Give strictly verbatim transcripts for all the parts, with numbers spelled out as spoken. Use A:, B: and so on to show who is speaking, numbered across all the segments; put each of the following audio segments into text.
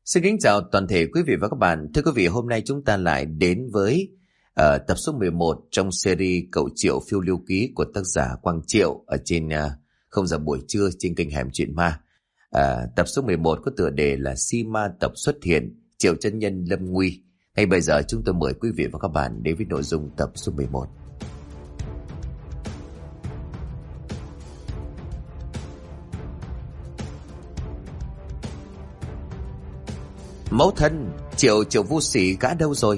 A: Xin kính chào toàn thể quý vị và các bạn. Thưa quý vị, hôm nay chúng ta lại đến với uh, tập số mười một trong series Cậu Triệu phiêu lưu ký của tác giả Quang Triệu ở trên uh, không giờ buổi trưa trên kênh Hẻm Chuyện Ma. Uh, tập số mười một có tựa đề là Si Ma tập xuất hiện, Triệu chân nhân lâm nguy. Ngay bây giờ chúng tôi mời quý vị và các bạn đến với nội dung tập số mười một. Mẫu thân, Triệu Triệu vô sĩ gã đâu rồi?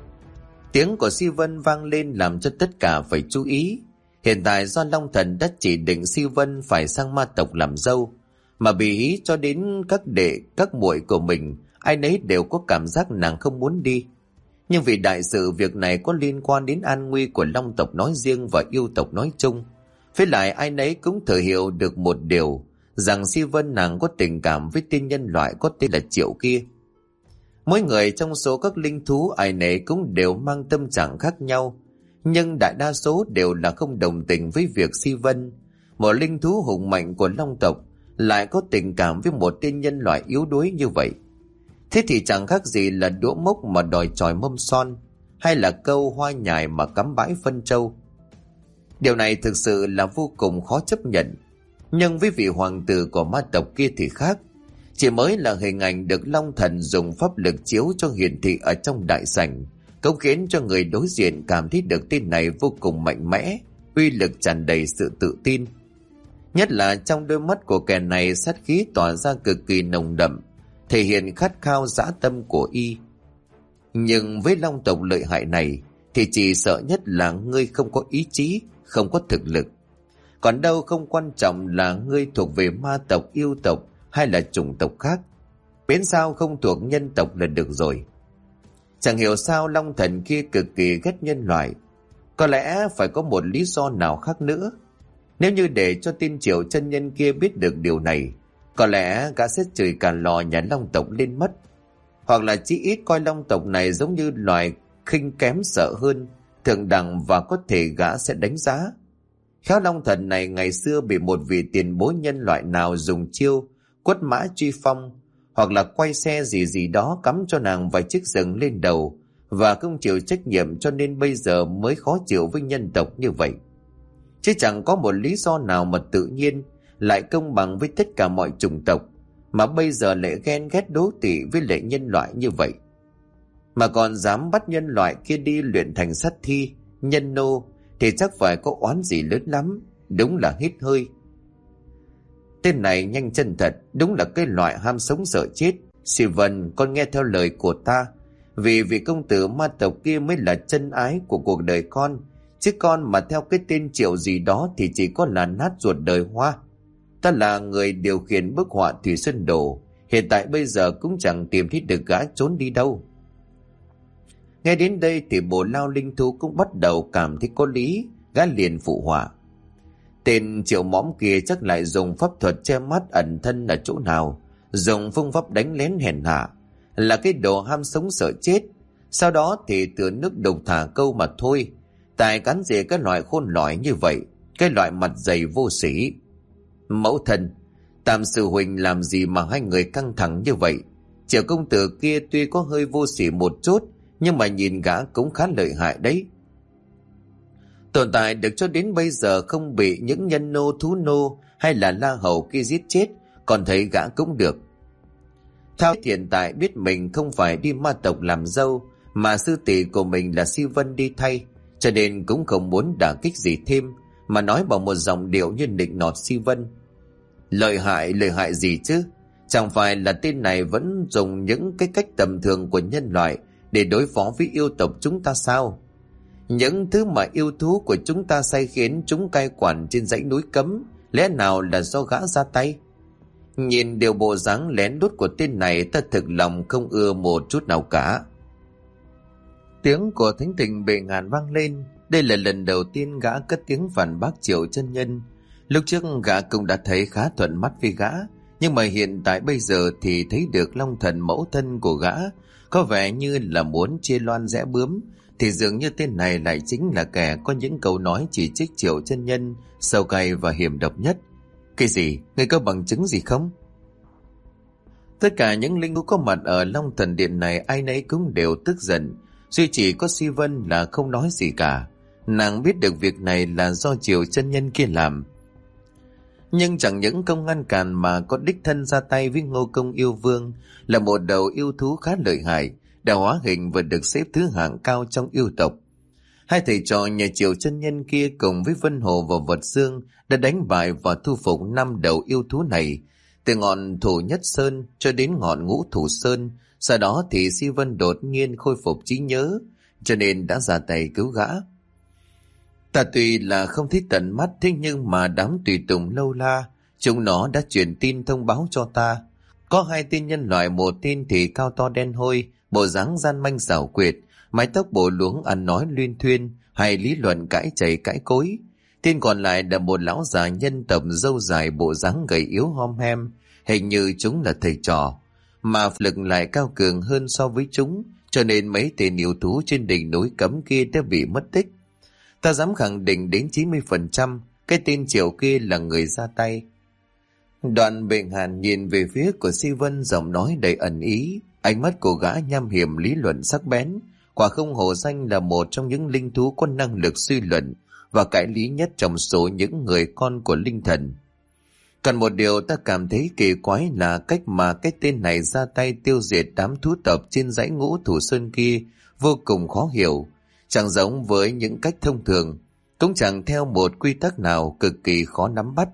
A: Tiếng của Si Vân vang lên làm cho tất cả phải chú ý. Hiện tại do Long Thần đã chỉ định Si Vân phải sang ma tộc làm dâu, mà bị ý cho đến các đệ các muội của mình, ai nấy đều có cảm giác nàng không muốn đi. Nhưng vì đại sự việc này có liên quan đến an nguy của Long tộc nói riêng và yêu tộc nói chung, với lại ai nấy cũng thừa hiểu được một điều, rằng Si Vân nàng có tình cảm với tên nhân loại có tên là Triệu kia. Mỗi người trong số các linh thú ai nấy cũng đều mang tâm trạng khác nhau, nhưng đại đa số đều là không đồng tình với việc Si Vân, một linh thú hùng mạnh của Long tộc, lại có tình cảm với một tên nhân loại yếu đuối như vậy. Thế thì chẳng khác gì là đũa mốc mà đòi chòi mâm son, hay là câu hoa nhài mà cắm bãi phân châu. Điều này thực sự là vô cùng khó chấp nhận. Nhưng với vị hoàng tử của ma tộc kia thì khác. Chỉ mới là hình ảnh được Long Thần dùng pháp lực chiếu cho hiển thị ở trong đại sảnh, cũng khiến cho người đối diện cảm thấy được tên này vô cùng mạnh mẽ, uy lực tràn đầy sự tự tin. Nhất là trong đôi mắt của kẻ này sát khí tỏa ra cực kỳ nồng đậm, thể hiện khát khao dã tâm của y. Nhưng với Long tộc lợi hại này thì chỉ sợ nhất là ngươi không có ý chí, không có thực lực. Còn đâu không quan trọng là ngươi thuộc về ma tộc, yêu tộc hay là chủng tộc khác, miễn sao không thuộc nhân tộc là được rồi. Chẳng hiểu sao Long Thần kia cực kỳ ghét nhân loại, có lẽ phải có một lý do nào khác nữa. Nếu như để cho tên Triệu chân nhân kia biết được điều này, có lẽ gã sẽ chửi cả lò nhà Long tộc lên mất, hoặc là chí ít coi Long tộc này giống như loài khinh kém sợ hơn, thượng đẳng, và có thể gã sẽ đánh giá. Khéo Long Thần này ngày xưa bị một vị tiền bối nhân loại nào dùng chiêu quất mã truy phong, hoặc là quay xe gì gì đó cắm cho nàng vài chiếc rừng lên đầu, và không chịu trách nhiệm, cho nên bây giờ mới khó chịu với nhân tộc như vậy. Chứ chẳng có một lý do nào mà tự nhiên lại công bằng với tất cả mọi chủng tộc, mà bây giờ lại ghen ghét đố kỵ với lại nhân loại như vậy, mà còn dám bắt nhân loại kia đi luyện thành sát thi, nhân nô, thì chắc phải có oán gì lớn lắm. Đúng là hít hơi. Tên này nhanh chân thật, đúng là cái loại ham sống sợ chết. Si Vân, con nghe theo lời của ta, vì vị công tử ma tộc kia mới là chân ái của cuộc đời con, chứ con mà theo cái tên Triệu gì đó thì chỉ có là nát ruột đời hoa. Ta là người điều khiển bức họa Thủy Sơn Đồ, hiện tại bây giờ cũng chẳng tìm thấy được gã trốn đi đâu. Nghe đến đây thì Bồ Lao linh thú cũng bắt đầu cảm thấy có lý, gã liền phụ họa. Tên Triệu mõm kia chắc lại dùng pháp thuật che mắt ẩn thân ở chỗ nào, dùng phương pháp đánh lén hèn hạ, là cái đồ ham sống sợ chết. Sau đó thì từ nước đục thả câu mà thôi. Tài cán gì cái loại khôn lỏi như vậy, cái loại mặt dày vô sĩ. Mẫu thân, Tam sư huynh làm gì mà hai người căng thẳng như vậy? Triệu công tử kia tuy có hơi vô sĩ một chút, nhưng mà nhìn gã cũng khá lợi hại đấy. Tồn tại được cho đến bây giờ không bị những nhân nô, thú nô hay là la hầu kia giết chết, còn thấy gã cũng được. Thao hiện tại biết mình không phải đi ma tộc làm dâu, mà sư tỷ của mình là Si Vân đi thay, cho nên cũng không muốn đả kích gì thêm, mà nói bằng một giọng điệu như nịnh nọt Si Vân. Lợi hại, lợi hại gì chứ? Chẳng phải là tên này vẫn dùng những cái cách tầm thường của nhân loại để đối phó với yêu tộc chúng ta sao? Những thứ mà yêu thú của chúng ta sai khiến chúng cai quản trên dãy núi cấm, lẽ nào là do gã ra tay? Nhìn điều bộ dáng lén lút của tên này, ta thực lòng không ưa một chút nào cả. Tiếng của thánh tình bệ ngàn vang lên. Đây là lần đầu tiên gã cất tiếng phản bác Triệu chân nhân. Lúc trước gã cũng đã thấy khá thuận mắt với gã, nhưng mà hiện tại bây giờ thì thấy được Long Thần mẫu thân của gã có vẻ như là muốn chia loan rẽ bướm, thì dường như tên này lại chính là kẻ có những câu nói chỉ trích Triệu chân nhân sâu cay và hiểm độc nhất. Cái gì? Ngươi có bằng chứng gì không? Tất cả những linh thú có mặt ở Long Thần Điện này ai nấy cũng đều tức giận. Duy chỉ có Si Vân là không nói gì cả. Nàng biết được việc này là do Triệu chân nhân kia làm. Nhưng chẳng những không ngăn cản mà có đích thân ra tay với Ngô Công Yêu Vương, là một đầu yêu thú khá lợi hại, đã hóa hình và được xếp thứ hạng cao trong yêu tộc. Hai thầy trò nhà Triệu chân nhân kia cùng với Vân Hồ và Vật Dương đã đánh bại và thu phục năm đầu yêu thú này, từ ngọn Thủ Nhất Sơn cho đến ngọn Ngũ Thủ Sơn. Sau đó thì Si Vân đột nhiên khôi phục trí nhớ, cho nên đã ra tay cứu gã. Ta tuy là không thấy tận mắt, thế nhưng mà đám tùy tùng lâu la, chúng nó đã truyền tin thông báo cho ta. Có hai tên nhân loại, một tên thì cao to đen hôi, bộ dáng gian manh xảo quyệt, mái tóc bổ luống ăn nói luyên thuyên, hay lý luận cãi chày cãi cối. Tên còn lại là một lão già nhân tộc râu dài, bộ dáng gầy yếu hom hem, hình như chúng là thầy trò, mà lực lại cao cường hơn so với chúng, cho nên mấy tên yêu thú trên đỉnh núi cấm kia đã bị mất tích. Ta dám khẳng định đến chín mươi phần trăm cái tên Triệu kia là người ra tay. Đoạn Bệnh Hàn nhìn về phía của Si Vân, giọng nói đầy ẩn ý, ánh mắt của gã nham hiểm lý luận sắc bén. Quả không hổ danh là một trong những linh thú có năng lực suy luận và cãi lý nhất trong số những người con của linh thần. Còn một điều ta cảm thấy kỳ quái là cách mà cái tên này ra tay tiêu diệt đám thú tộc trên dãy Ngũ Thủ Sơn kia vô cùng khó hiểu, chẳng giống với những cách thông thường, cũng chẳng theo một quy tắc nào, cực kỳ khó nắm bắt.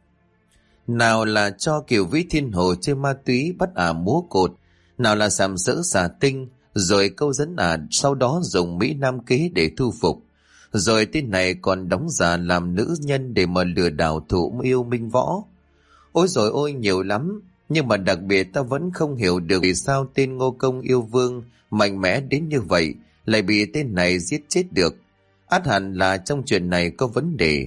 A: Nào là cho Kiều Vĩ Thiên Hồ chơi ma túy bắt ả múa cột, nào là sàm sỡ xà tinh, rồi câu dẫn ả sau đó dùng Mỹ Nam kế để thu phục, rồi tên này còn đóng giả làm nữ nhân để mà lừa đảo thủ yêu Minh Võ. Ôi rồi ôi, nhiều lắm. Nhưng mà đặc biệt ta vẫn không hiểu được vì sao tên Ngô Công Yêu Vương mạnh mẽ đến như vậy lại bị tên này giết chết được. Ắt hẳn là trong chuyện này có vấn đề.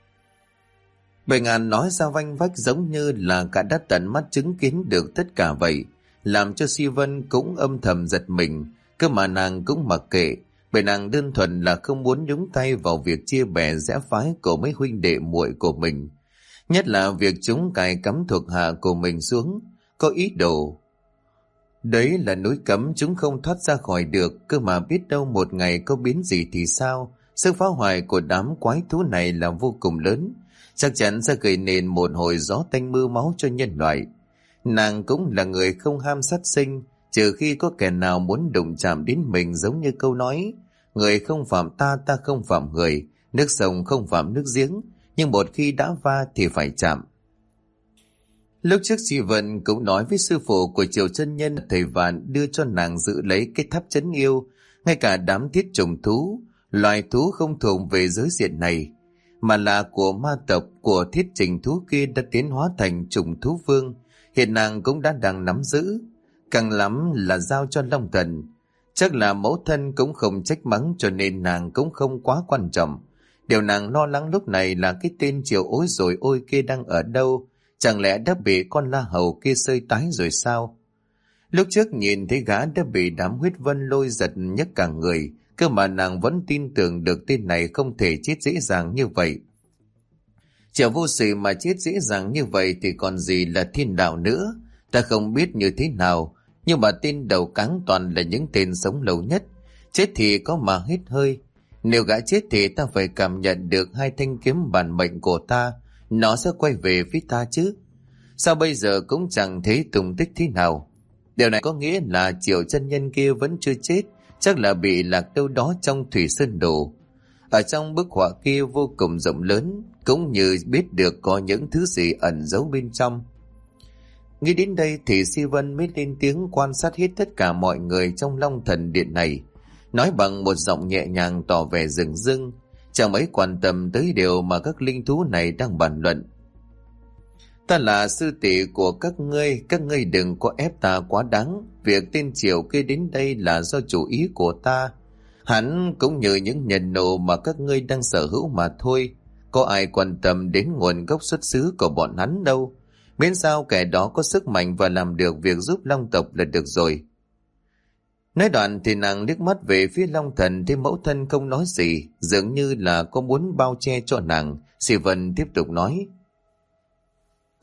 A: Bệ Ngạn nói ra vanh vách giống như là cả đã tận mắt chứng kiến được tất cả vậy, làm cho Si Vân cũng âm thầm giật mình. Cơ mà nàng cũng mặc kệ, bởi nàng đơn thuần là không muốn nhúng tay vào việc chia bè rẽ phái của mấy huynh đệ muội của mình, nhất là việc chúng cài cắm thuộc hạ của mình xuống, có ý đồ. Đấy là núi cấm chúng không thoát ra khỏi được, cơ mà biết đâu một ngày có biến gì thì sao. Sức phá hoại của đám quái thú này là vô cùng lớn, chắc chắn sẽ gây nên một hồi gió tanh mưa máu cho nhân loại. Nàng cũng là người không ham sát sinh, trừ khi có kẻ nào muốn đụng chạm đến mình, giống như câu nói, người không phạm ta, ta không phạm người, nước sông không phạm nước giếng, nhưng một khi đã va thì phải chạm. Lúc trước Si Vân cũng nói với sư phụ của Triều chân nhân, thầy Vạn đưa cho nàng giữ lấy cái tháp trấn yêu, ngay cả đám thiết trùng thú, loài thú không thuộc về giới diện này, mà là của ma tộc của thiết trình thú kia đã tiến hóa thành trùng thú vương, hiện nàng cũng đã đang nắm giữ, càng lắm là giao cho Long Thần. Chắc là mẫu thân cũng không trách mắng, cho nên nàng cũng không quá quan trọng. Điều nàng lo lắng lúc này là cái tên Triều ối rồi ôi kia đang ở đâu, chẳng lẽ đã bị con La Hầu kia sơi tái rồi sao? Lúc trước nhìn thấy gã đã bị đám huyết vân lôi giật nhấc cả người, cơ mà nàng vẫn tin tưởng được tên này không thể chết dễ dàng như vậy. Triệu vô sự mà chết dễ dàng như vậy thì còn gì là thiên đạo nữa. Ta không biết như thế nào, nhưng mà tên đầu cáng toàn là những tên sống lâu nhất, chết thì có mà hết hơi. Nếu gã chết thì ta phải cảm nhận được hai thanh kiếm bản mệnh của ta, nó sẽ quay về phía ta chứ. Sao bây giờ cũng chẳng thấy tung tích thế nào? Điều này có nghĩa là Triệu chân nhân kia vẫn chưa chết, chắc là bị lạc đâu đó trong thủy sơn đồ. Ở trong bức họa kia vô cùng rộng lớn, cũng như biết được có những thứ gì ẩn giấu bên trong. Nghĩ đến đây thì Si Vân mới lên tiếng quan sát hết tất cả mọi người trong Long Thần Điện này, nói bằng một giọng nhẹ nhàng tỏ vẻ dửng dưng, chẳng mấy quan tâm tới điều mà các linh thú này đang bàn luận. Ta là sư tỷ của các ngươi, các ngươi đừng có ép ta quá đáng. Việc tên Triều kia đến đây là do chủ ý của ta. Hắn cũng như những nhân nô mà các ngươi đang sở hữu mà thôi. Có ai quan tâm đến nguồn gốc xuất xứ của bọn hắn đâu. Miễn sao kẻ đó có sức mạnh và làm được việc giúp Long tộc là được rồi. Nói đoạn thì nàng liếc mắt về phía Long Thần, thấy mẫu thân không nói gì, dường như là có muốn bao che cho nàng. Si Vân tiếp tục nói: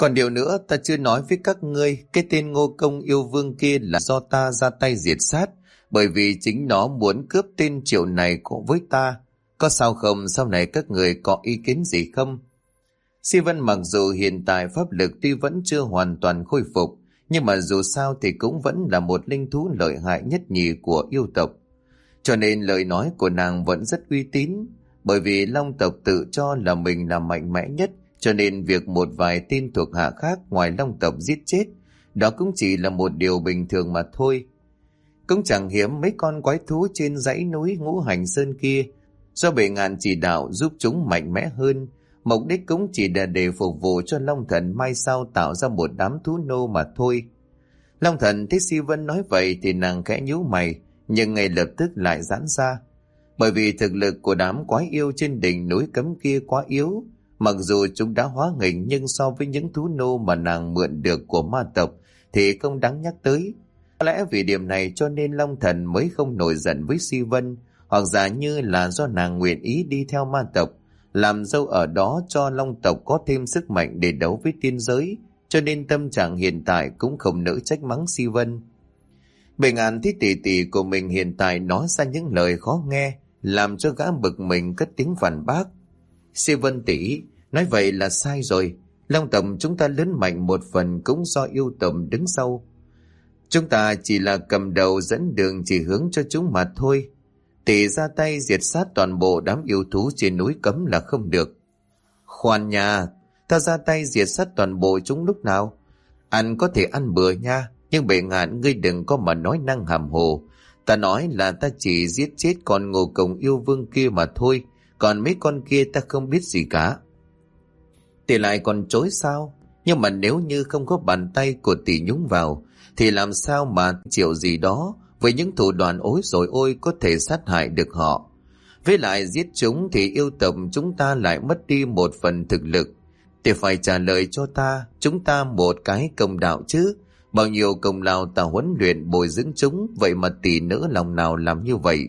A: Còn điều nữa ta chưa nói với các ngươi, cái tên Ngô Công yêu vương kia là do ta ra tay diệt sát, bởi vì chính nó muốn cướp tên Triệu này của với ta. Có sao không, sau này các người có ý kiến gì không? Si Vân mặc dù hiện tại pháp lực tuy vẫn chưa hoàn toàn khôi phục, nhưng mà dù sao thì cũng vẫn là một linh thú lợi hại nhất nhì của yêu tộc. Cho nên lời nói của nàng vẫn rất uy tín, bởi vì Long tộc tự cho là mình là mạnh mẽ nhất, cho nên việc một vài tên thuộc hạ khác ngoài Long tộc giết chết, đó cũng chỉ là một điều bình thường mà thôi. Cũng chẳng hiếm mấy con quái thú trên dãy núi Ngũ Hành Sơn kia, do Bệ Ngạn chỉ đạo giúp chúng mạnh mẽ hơn, mục đích cũng chỉ là để phục vụ cho Long Thần mai sau tạo ra một đám thú nô mà thôi. Long Thần thấy Si Vân nói vậy thì nàng khẽ nhíu mày, nhưng ngay lập tức lại giãn ra. Bởi vì thực lực của đám quái yêu trên đỉnh núi cấm kia quá yếu, mặc dù chúng đã hóa hình nhưng so với những thú nô mà nàng mượn được của ma tộc thì không đáng nhắc tới. Có lẽ vì điểm này cho nên Long Thần mới không nổi giận với Si Vân, hoặc giả như là do nàng nguyện ý đi theo ma tộc, làm dâu ở đó cho Long tộc có thêm sức mạnh để đấu với tiên giới, cho nên tâm trạng hiện tại cũng không nỡ trách mắng Si Vân. Bệ Ngạn thấy tỷ tỷ của mình hiện tại nói ra những lời khó nghe, làm cho gã bực mình cất tiếng phản bác. Si Vân tỷ, nói vậy là sai rồi. Long tộc chúng ta lớn mạnh một phần cũng do yêu tộc đứng sau. Chúng ta chỉ là cầm đầu dẫn đường chỉ hướng cho chúng mà thôi. Tỷ ra tay diệt sát toàn bộ đám yêu thú trên núi cấm là không được. Khoan nha, ta ra tay diệt sát toàn bộ chúng lúc nào? Ăn có thể ăn bừa nha, nhưng Bệ Ngạn ngươi đừng có mà nói năng hàm hồ. Ta nói là ta chỉ giết chết con Ngô Công yêu vương kia mà thôi, còn mấy con kia ta không biết gì cả. Tỷ lại còn chối sao? Nhưng mà nếu như không có bàn tay của tỷ nhúng vào, thì làm sao mà Triệu gì đó với những thủ đoạn ối rồi ôi có thể sát hại được họ. Với lại giết chúng thì yêu tộc chúng ta lại mất đi một phần thực lực. Tỷ phải trả lời cho ta, chúng ta một cái công đạo chứ. Bao nhiêu công lao ta huấn luyện bồi dưỡng chúng, vậy mà tỷ nỡ lòng nào làm như vậy?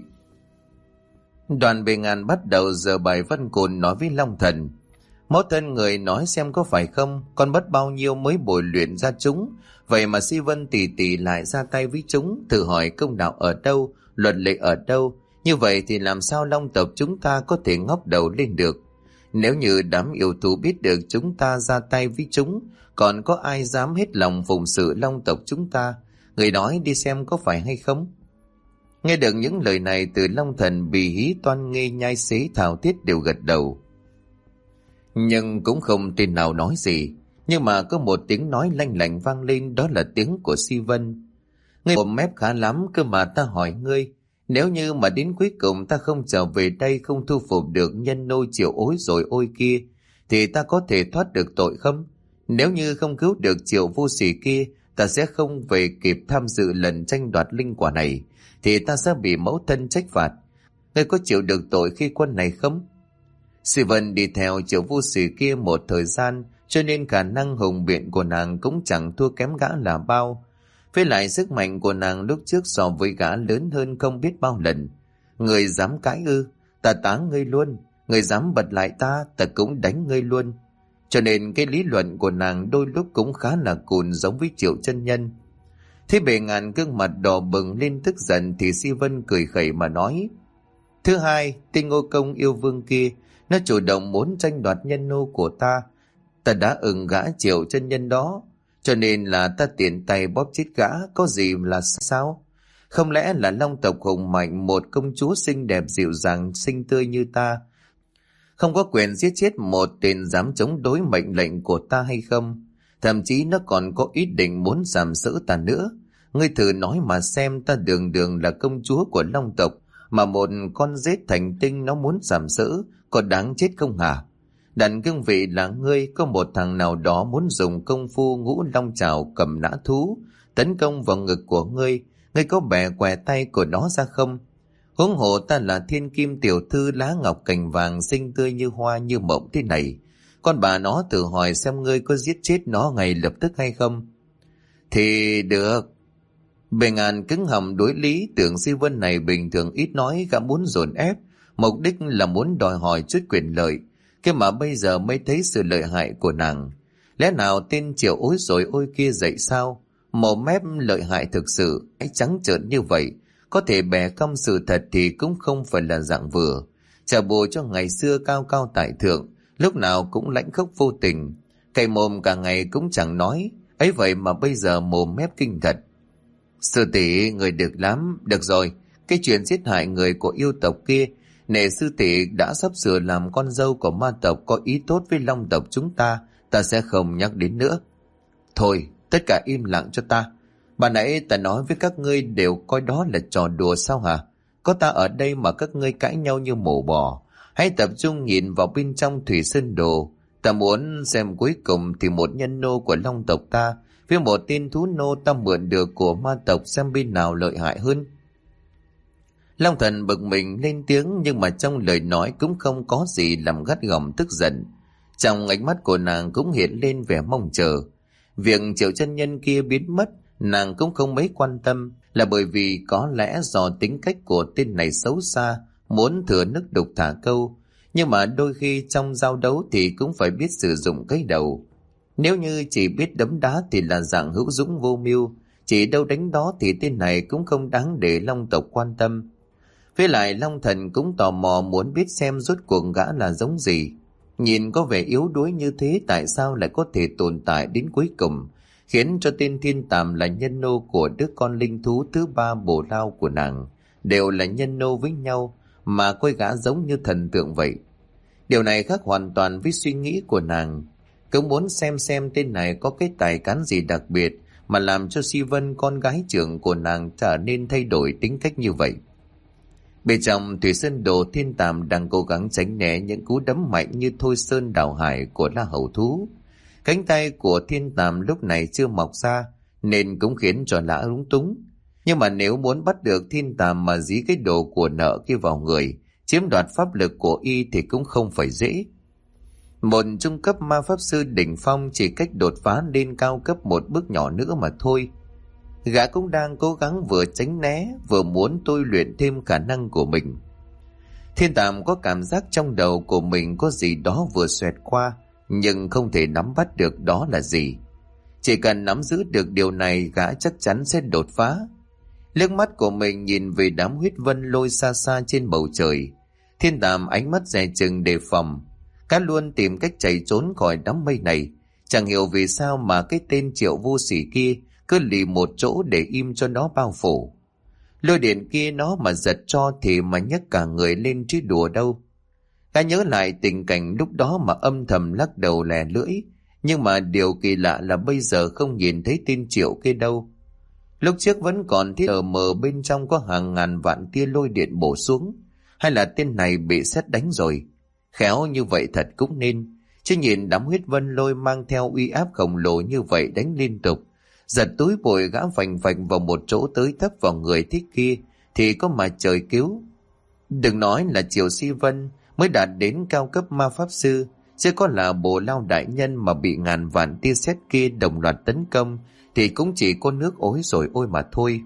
A: Đoàn Bệ Ngạn bắt đầu giở bài văn côn nói với Long Thần. Mẫu thân người nói xem có phải không, con mất bao nhiêu mới bồi luyện ra chúng, vậy mà Si Vân tỷ tỷ lại ra tay với chúng, thử hỏi công đạo ở đâu, luật lệ ở đâu, như vậy thì làm sao Long tộc chúng ta có thể ngóc đầu lên được? Nếu như đám yêu thú biết được chúng ta ra tay với chúng, còn có ai dám hết lòng phụng sự Long tộc chúng ta? Người nói đi xem có phải hay không? Nghe được những lời này từ Long Thần, Bì Hí, Toan Nghê, Nhai Xế, Thảo Thiết đều gật đầu. Nhưng cũng không tên nào nói gì. Nhưng mà có một tiếng nói lanh lảnh vang lên, đó là tiếng của Si Vân. Ngươi bộm mép khá lắm cơ mà, ta hỏi ngươi, nếu như mà đến cuối cùng ta không trở về đây, không thu phục được nhân nô Triệu ối rồi ôi kia, thì ta có thể thoát được tội không? Nếu như không cứu được Triệu vô sỉ kia, ta sẽ không về kịp tham dự lần tranh đoạt linh quả này, thì ta sẽ bị mẫu thân trách phạt. Ngươi có chịu được tội khi quân này không? Si Vân đi theo Triệu vô sỉ kia một thời gian, cho nên khả năng hùng biện của nàng cũng chẳng thua kém gã là bao. Với lại sức mạnh của nàng lúc trước so với gã lớn hơn không biết bao lần. Người dám cãi ư, ta táng ngươi luôn. Người dám bật lại ta, ta cũng đánh ngươi luôn. Cho nên cái lý luận của nàng đôi lúc cũng khá là cùn, giống với Triệu chân nhân. Thế Bệ Ngạn gương mặt đỏ bừng lên tức giận thì Si Vân cười khẩy mà nói. Thứ hai, tên Ngô Công yêu vương kia, nó chủ động muốn tranh đoạt nhân nô của ta. Ta đã ưng gã Triệu chân nhân đó, cho nên là ta tiện tay bóp chết gã, có gì là sao? Không lẽ là Long tộc hùng mạnh, một công chúa xinh đẹp dịu dàng xinh tươi như ta, không có quyền giết chết một tên dám chống đối mệnh lệnh của ta hay không? Thậm chí nó còn có ý định muốn giam giữ ta nữa. Ngươi thử nói mà xem, ta đường đường là công chúa của Long tộc, mà một con rết thành tinh nó muốn giam giữ, có đáng chết không hả? Đặt cương vị là ngươi, có một thằng nào đó muốn dùng công phu Ngũ Long Trảo cầm nã thú tấn công vào ngực của ngươi, ngươi có bẻ què tay của nó ra không? Huống hồ ta là thiên kim tiểu thư lá ngọc cành vàng xinh tươi như hoa như mộng thế này, con bà nó tự hỏi xem ngươi có giết chết nó ngay lập tức hay không? Thì được. Bệ Ngạn cứng họng đối lý, tưởng Si Vân này bình thường ít nói, gã muốn dồn ép, mục đích là muốn đòi hỏi chút quyền lợi, cái mà bây giờ mới thấy sự lợi hại của nàng. Lẽ nào tên Triệu ối rồi ôi kia dậy sao? Mồm mép lợi hại thực sự, ấy trắng trợn như vậy, có thể bẻ cong sự thật thì cũng không phải là dạng vừa. Trả bù cho ngày xưa cao cao tại thượng, lúc nào cũng lãnh khốc vô tình, cày mồm cả ngày cũng chẳng nói, ấy vậy mà bây giờ mồm mép kinh thật. Sư tỷ, người được lắm, được rồi, cái chuyện giết hại người của yêu tộc kia, nể sư tỷ đã sắp sửa làm con dâu của ma tộc có ý tốt với long tộc chúng ta, ta sẽ không nhắc đến nữa. Thôi, tất cả im lặng cho ta. Bà nãy ta nói với các ngươi đều coi đó là trò đùa sao hả? Có ta ở đây mà các ngươi cãi nhau như mổ bò. Hãy tập trung nhìn vào bên trong Thủy Sơn Đồ. Ta muốn xem cuối cùng thì một nhân nô của long tộc ta với một tên thú nô ta mượn được của ma tộc xem bên nào lợi hại hơn. Long Thần bực mình lên tiếng, nhưng mà trong lời nói cũng không có gì làm gắt gỏng tức giận. Trong ánh mắt của nàng cũng hiện lên vẻ mong chờ. Việc Triệu chân nhân kia biến mất nàng cũng không mấy quan tâm, là bởi vì có lẽ do tính cách của tên này xấu xa, muốn thừa nước đục thả câu. Nhưng mà đôi khi trong giao đấu thì cũng phải biết sử dụng cái đầu. Nếu như chỉ biết đấm đá thì là dạng hữu dũng vô mưu, chỉ đâu đánh đó thì tên này cũng không đáng để long tộc quan tâm. Với lại Long Thần cũng tò mò muốn biết xem rốt cuộc gã là giống gì. Nhìn có vẻ yếu đuối như thế tại sao lại có thể tồn tại đến cuối cùng, khiến cho tên Thiên Tàm là nhân nô của đứa con linh thú thứ ba bổ lao của nàng, đều là nhân nô với nhau mà coi gã giống như thần tượng vậy. Điều này khác hoàn toàn với suy nghĩ của nàng. Cứ muốn xem xem tên này có cái tài cán gì đặc biệt mà làm cho Si Vân con gái trưởng của nàng trở nên thay đổi tính cách như vậy. Bên trong Thủy Sơn Đồ, Thiên Tàm đang cố gắng tránh né những cú đấm mạnh như thôi sơn đào hải của La Hầu Thú. Cánh tay của Thiên Tàm lúc này chưa mọc ra nên cũng khiến cho Lã lúng túng. Nhưng mà nếu muốn bắt được Thiên Tàm mà dí cái đồ của nợ kia vào người, chiếm đoạt pháp lực của y thì cũng không phải dễ. Một trung cấp ma pháp sư đỉnh phong chỉ cách đột phá lên cao cấp một bước nhỏ nữa mà thôi. Gã cũng đang cố gắng vừa tránh né vừa muốn tôi luyện thêm khả năng của mình. Thiên Tàm có cảm giác trong đầu của mình có gì đó vừa xoẹt qua, nhưng không thể nắm bắt được đó là gì. Chỉ cần nắm giữ được điều này, gã chắc chắn sẽ đột phá. Liếc mắt của mình nhìn về đám huyết vân lôi xa xa trên bầu trời, Thiên Tàm ánh mắt dè chừng đề phòng. Gã luôn tìm cách chạy trốn khỏi đám mây này. Chẳng hiểu vì sao mà cái tên Triệu vô sỉ kia cứ lì một chỗ để im cho nó bao phủ. Lôi điện kia nó mà giật cho thì mà nhấc cả người lên chứ đùa đâu. Gã nhớ lại tình cảnh lúc đó mà âm thầm lắc đầu lè lưỡi. Nhưng mà điều kỳ lạ là bây giờ không nhìn thấy tên Triệu kia đâu. Lúc trước vẫn còn thấy ở mờ bên trong có hàng ngàn vạn tia lôi điện bổ xuống. Hay là tên này bị sét đánh rồi? Khéo như vậy thật cũng nên. Chứ nhìn đám huyết vân lôi mang theo uy áp khổng lồ như vậy đánh liên tục, giật túi bụi gã phành phành vào một chỗ tới thấp vào người thích kia thì có mà trời cứu. Đừng nói là Triệu Si Vân mới đạt đến cao cấp ma pháp sư, chứ có là Bồ Lao đại nhân mà bị ngàn vạn tia sét kia đồng loạt tấn công thì cũng chỉ có nước ối rồi ôi mà thôi.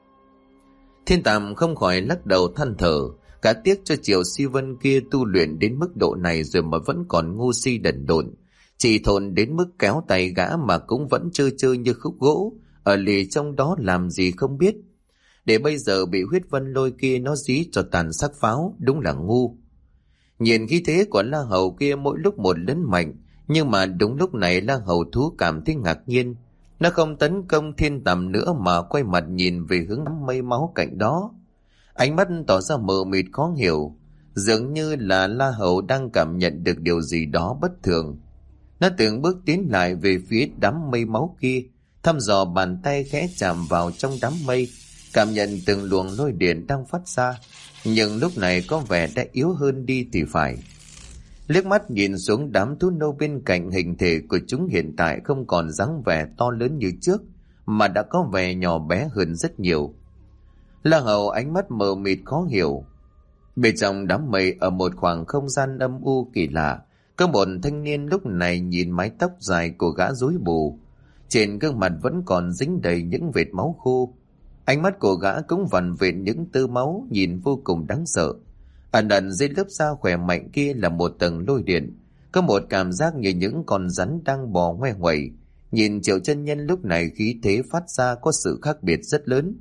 A: Thiên Tàm không khỏi lắc đầu than thở, cả tiếc cho Triệu Si Vân kia tu luyện đến mức độ này rồi mà vẫn còn ngu si đần độn, chỉ thồn đến mức kéo tay gã mà cũng vẫn chơi chơi như khúc gỗ, ở lì trong đó làm gì không biết. Để bây giờ bị huyết vân lôi kia nó dí cho tàn xác pháo, đúng là ngu. Nhìn khí thế của La Hầu kia mỗi lúc một lớn mạnh, nhưng mà đúng lúc này La Hầu Thú cảm thấy ngạc nhiên. Nó không tấn công Thiên Tàm nữa mà quay mặt nhìn về hướng đám mây máu cạnh đó. Ánh mắt tỏ ra mờ mịt khó hiểu, dường như là La Hầu đang cảm nhận được điều gì đó bất thường. Nó từng bước tiến lại về phía đám mây máu kia, thăm dò bàn tay khẽ chạm vào trong đám mây, cảm nhận từng luồng lôi điện đang phát ra, nhưng lúc này có vẻ đã yếu hơn đi thì phải. Liếc mắt nhìn xuống đám thú nô bên cạnh, hình thể của chúng hiện tại không còn dáng vẻ to lớn như trước, mà đã có vẻ nhỏ bé hơn rất nhiều. La Hầu ánh mắt mờ mịt khó hiểu. Bên trong đám mây ở một khoảng không gian âm u kỳ lạ, có một thanh niên lúc này nhìn mái tóc dài của gã rối bù. Trên gương mặt vẫn còn dính đầy những vệt máu khô. Ánh mắt của gã cũng vằn vện những tơ máu, nhìn vô cùng đáng sợ. Ẩn ẩn dưới lớp da khỏe mạnh kia là một tầng lôi điện. Có một cảm giác như những con rắn đang bò ngoe nguẩy. Nhìn Triệu Chân Nhân lúc này khí thế phát ra có sự khác biệt rất lớn.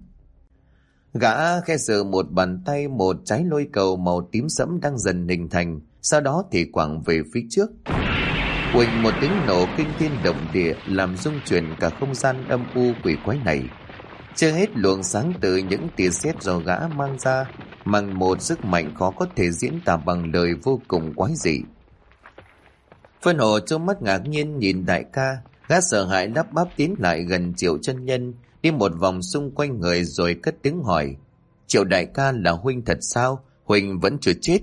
A: Gã khe sờ một bàn tay, một trái lôi cầu màu tím sẫm đang dần hình thành, sau đó thì quẳng về phía trước. Uỳnh một tiếng nổ kinh thiên động địa làm rung chuyển cả không gian âm u quỷ quái này. Chưa hết luồng sáng từ những tia sét do gã mang ra mang một sức mạnh khó có thể diễn tả bằng lời, vô cùng quái dị. Vân Hồ trố mắt ngạc nhiên nhìn đại ca. Gã sợ hãi lắp bắp tiến lại gần Triệu Chân Nhân, đi một vòng xung quanh người rồi cất tiếng hỏi: Triệu đại ca là huynh thật sao? Huynh vẫn chưa chết?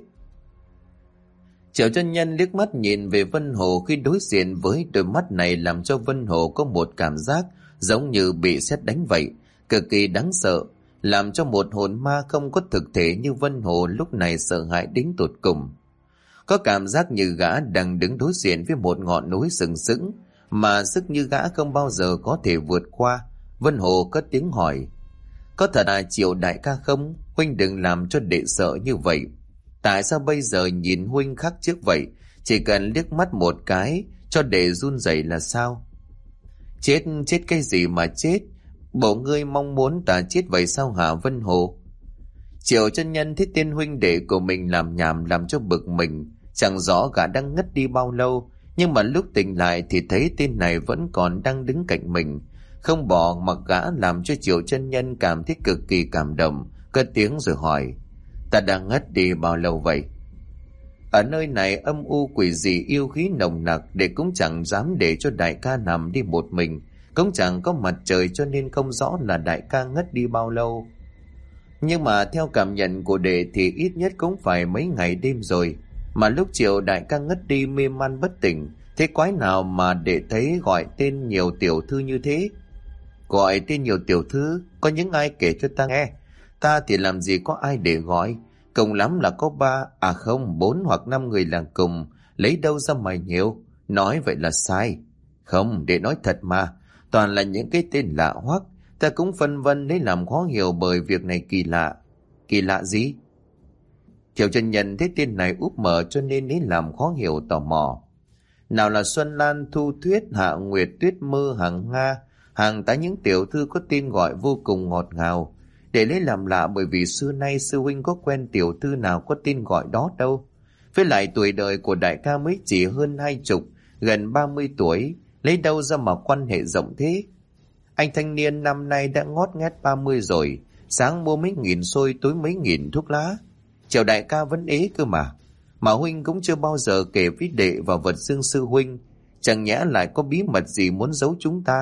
A: Triệu Chân Nhân liếc mắt nhìn về Vân Hồ, khi đối diện với đôi mắt này làm cho Vân Hồ có một cảm giác giống như bị sét đánh vậy, cực kỳ đáng sợ, làm cho một hồn ma không có thực thể như Vân Hồ lúc này sợ hãi đến tột cùng. Có cảm giác như gã đang đứng đối diện với một ngọn núi sừng sững, mà sức như gã không bao giờ có thể vượt qua. Vân Hồ cất tiếng hỏi: Có thật là Triệu đại ca không? Huynh đừng làm cho đệ sợ như vậy. Tại sao bây giờ nhìn huynh khác trước vậy? Chỉ cần liếc mắt một cái cho đệ run rẩy là sao? Chết, chết cái gì mà chết? Bộ ngươi mong muốn ta chết vậy sao hả Vân Hồ? Triệu Chân Nhân thấy tên huynh đệ của mình làm nhảm làm cho bực mình. Chẳng rõ gã đang ngất đi bao lâu, nhưng mà lúc tỉnh lại thì thấy tên này vẫn còn đang đứng cạnh mình, không bỏ mặc gã, làm cho Triệu Chân Nhân cảm thấy cực kỳ cảm động, cất tiếng rồi hỏi: Ta đang ngất đi bao lâu vậy? Ở nơi này âm u quỷ dị, yêu khí nồng nặc, để cũng chẳng dám để cho đại ca nằm đi một mình, cũng chẳng có mặt trời cho nên không rõ là đại ca ngất đi bao lâu. Nhưng mà theo cảm nhận của đệ thì ít nhất cũng phải mấy ngày đêm rồi. Mà lúc Triệu đại ca ngất đi mê man bất tỉnh, thế quái nào mà đệ thấy gọi tên nhiều tiểu thư như thế? Gọi tên nhiều tiểu thư? Có những ai kể cho ta nghe? Ta thì làm gì có ai để gọi. Cùng lắm là có ba, à không, bốn hoặc năm người làng cùng, lấy đâu ra mà nhiều. Nói vậy là sai. Không, để nói thật mà, toàn là những cái tên lạ hoắc. Ta cũng phân vân lấy làm khó hiểu bởi việc này kỳ lạ. Kỳ lạ gì? Triệu Chân Nhân thấy tên này úp mở cho nên lấy làm khó hiểu, tò mò. Nào là Xuân Lan, Thu Tuyết, Hạ Nguyệt, Tuyết Mơ, Hằng Nga, hàng tá những tiểu thư có tên gọi vô cùng ngọt ngào. Để lấy làm lạ bởi vì xưa nay sư huynh có quen tiểu thư nào có tên gọi đó đâu. Với lại tuổi đời của đại ca mới chỉ hơn hai chục, gần ba mươi tuổi, lấy đâu ra mà quan hệ rộng thế? Anh thanh niên năm nay đã ngót nghét ba mươi rồi, sáng mua mấy nghìn xôi, tối mấy nghìn thuốc lá. Triệu đại ca vẫn ế cơ mà. Mà huynh cũng chưa bao giờ kể với đệ và vật dương sư huynh, chẳng nhẽ lại có bí mật gì muốn giấu chúng ta?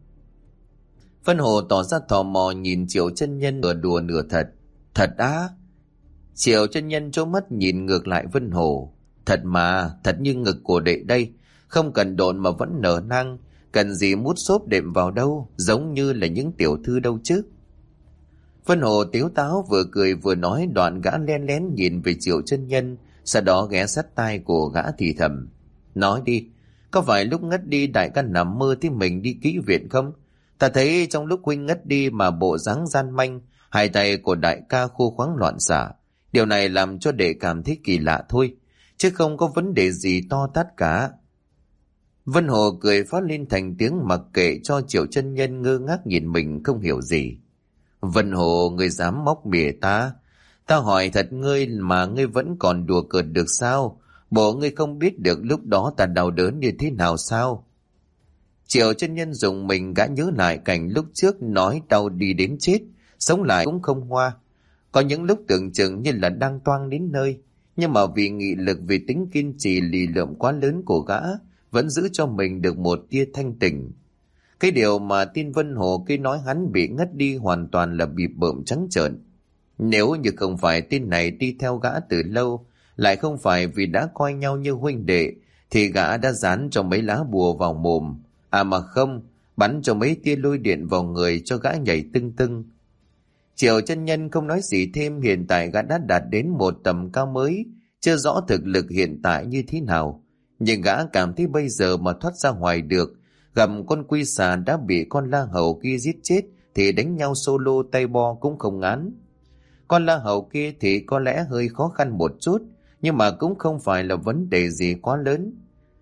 A: Vân Hồ tỏ ra tò mò nhìn Triệu Chân Nhân, nửa đùa nửa thật. Thật á? Triệu Chân Nhân trố mắt nhìn ngược lại Vân Hồ. Thật mà, thật như ngực của đệ đây, không cần độn mà vẫn nở nang, cần gì mút xốp đệm vào đâu, giống như là những tiểu thư đâu chứ. Vân Hồ tiếu táo vừa cười vừa nói, đoạn gã len lén nhìn về Triệu Chân Nhân, sau đó ghé sát tai của gã thì thầm: Nói đi, có phải lúc ngất đi đại ca nằm mơ thấy mình đi kỹ viện không? Ta thấy trong lúc huynh ngất đi mà bộ dáng gian manh, hai tay của đại ca khô khoắng loạn xạ. Điều này làm cho đệ cảm thấy kỳ lạ thôi, chứ không có vấn đề gì to tát cả. Vân Hồ cười phát lên thành tiếng, mặc kệ cho Triệu Chân Nhân ngơ ngác nhìn mình không hiểu gì. Vân Hồ, ngươi dám móc mỉa ta? Ta hỏi thật ngươi mà ngươi vẫn còn đùa cợt được sao? Bộ ngươi không biết được lúc đó ta đau đớn như thế nào sao? Triệu Chân Nhân dùng mình, gã nhớ lại cảnh lúc trước nói đau đi đến chết, sống lại cũng không hoa. Có những lúc tưởng chừng như là đang toang đến nơi, nhưng mà vì nghị lực, vì tính kiên trì lì lợm quá lớn của gã, vẫn giữ cho mình được một tia thanh tỉnh. Cái điều mà tin Vân Hồ khi nói hắn bị ngất đi hoàn toàn là bị bợm trắng trợn. Nếu như không phải tin này đi theo gã từ lâu, lại không phải vì đã coi nhau như huynh đệ, thì gã đã dán cho mấy lá bùa vào mồm. À mà không, bắn cho mấy tia lôi điện vào người cho gã nhảy tưng tưng. Triệu Chân Nhân không nói gì thêm, hiện tại gã đã đạt đến một tầm cao mới, chưa rõ thực lực hiện tại như thế nào. Nhưng gã cảm thấy bây giờ mà thoát ra ngoài được, gặp con quy xà đã bị con La Hầu kia giết chết, thì đánh nhau solo tay bo cũng không ngán. Con La Hầu kia thì có lẽ hơi khó khăn một chút, nhưng mà cũng không phải là vấn đề gì quá lớn.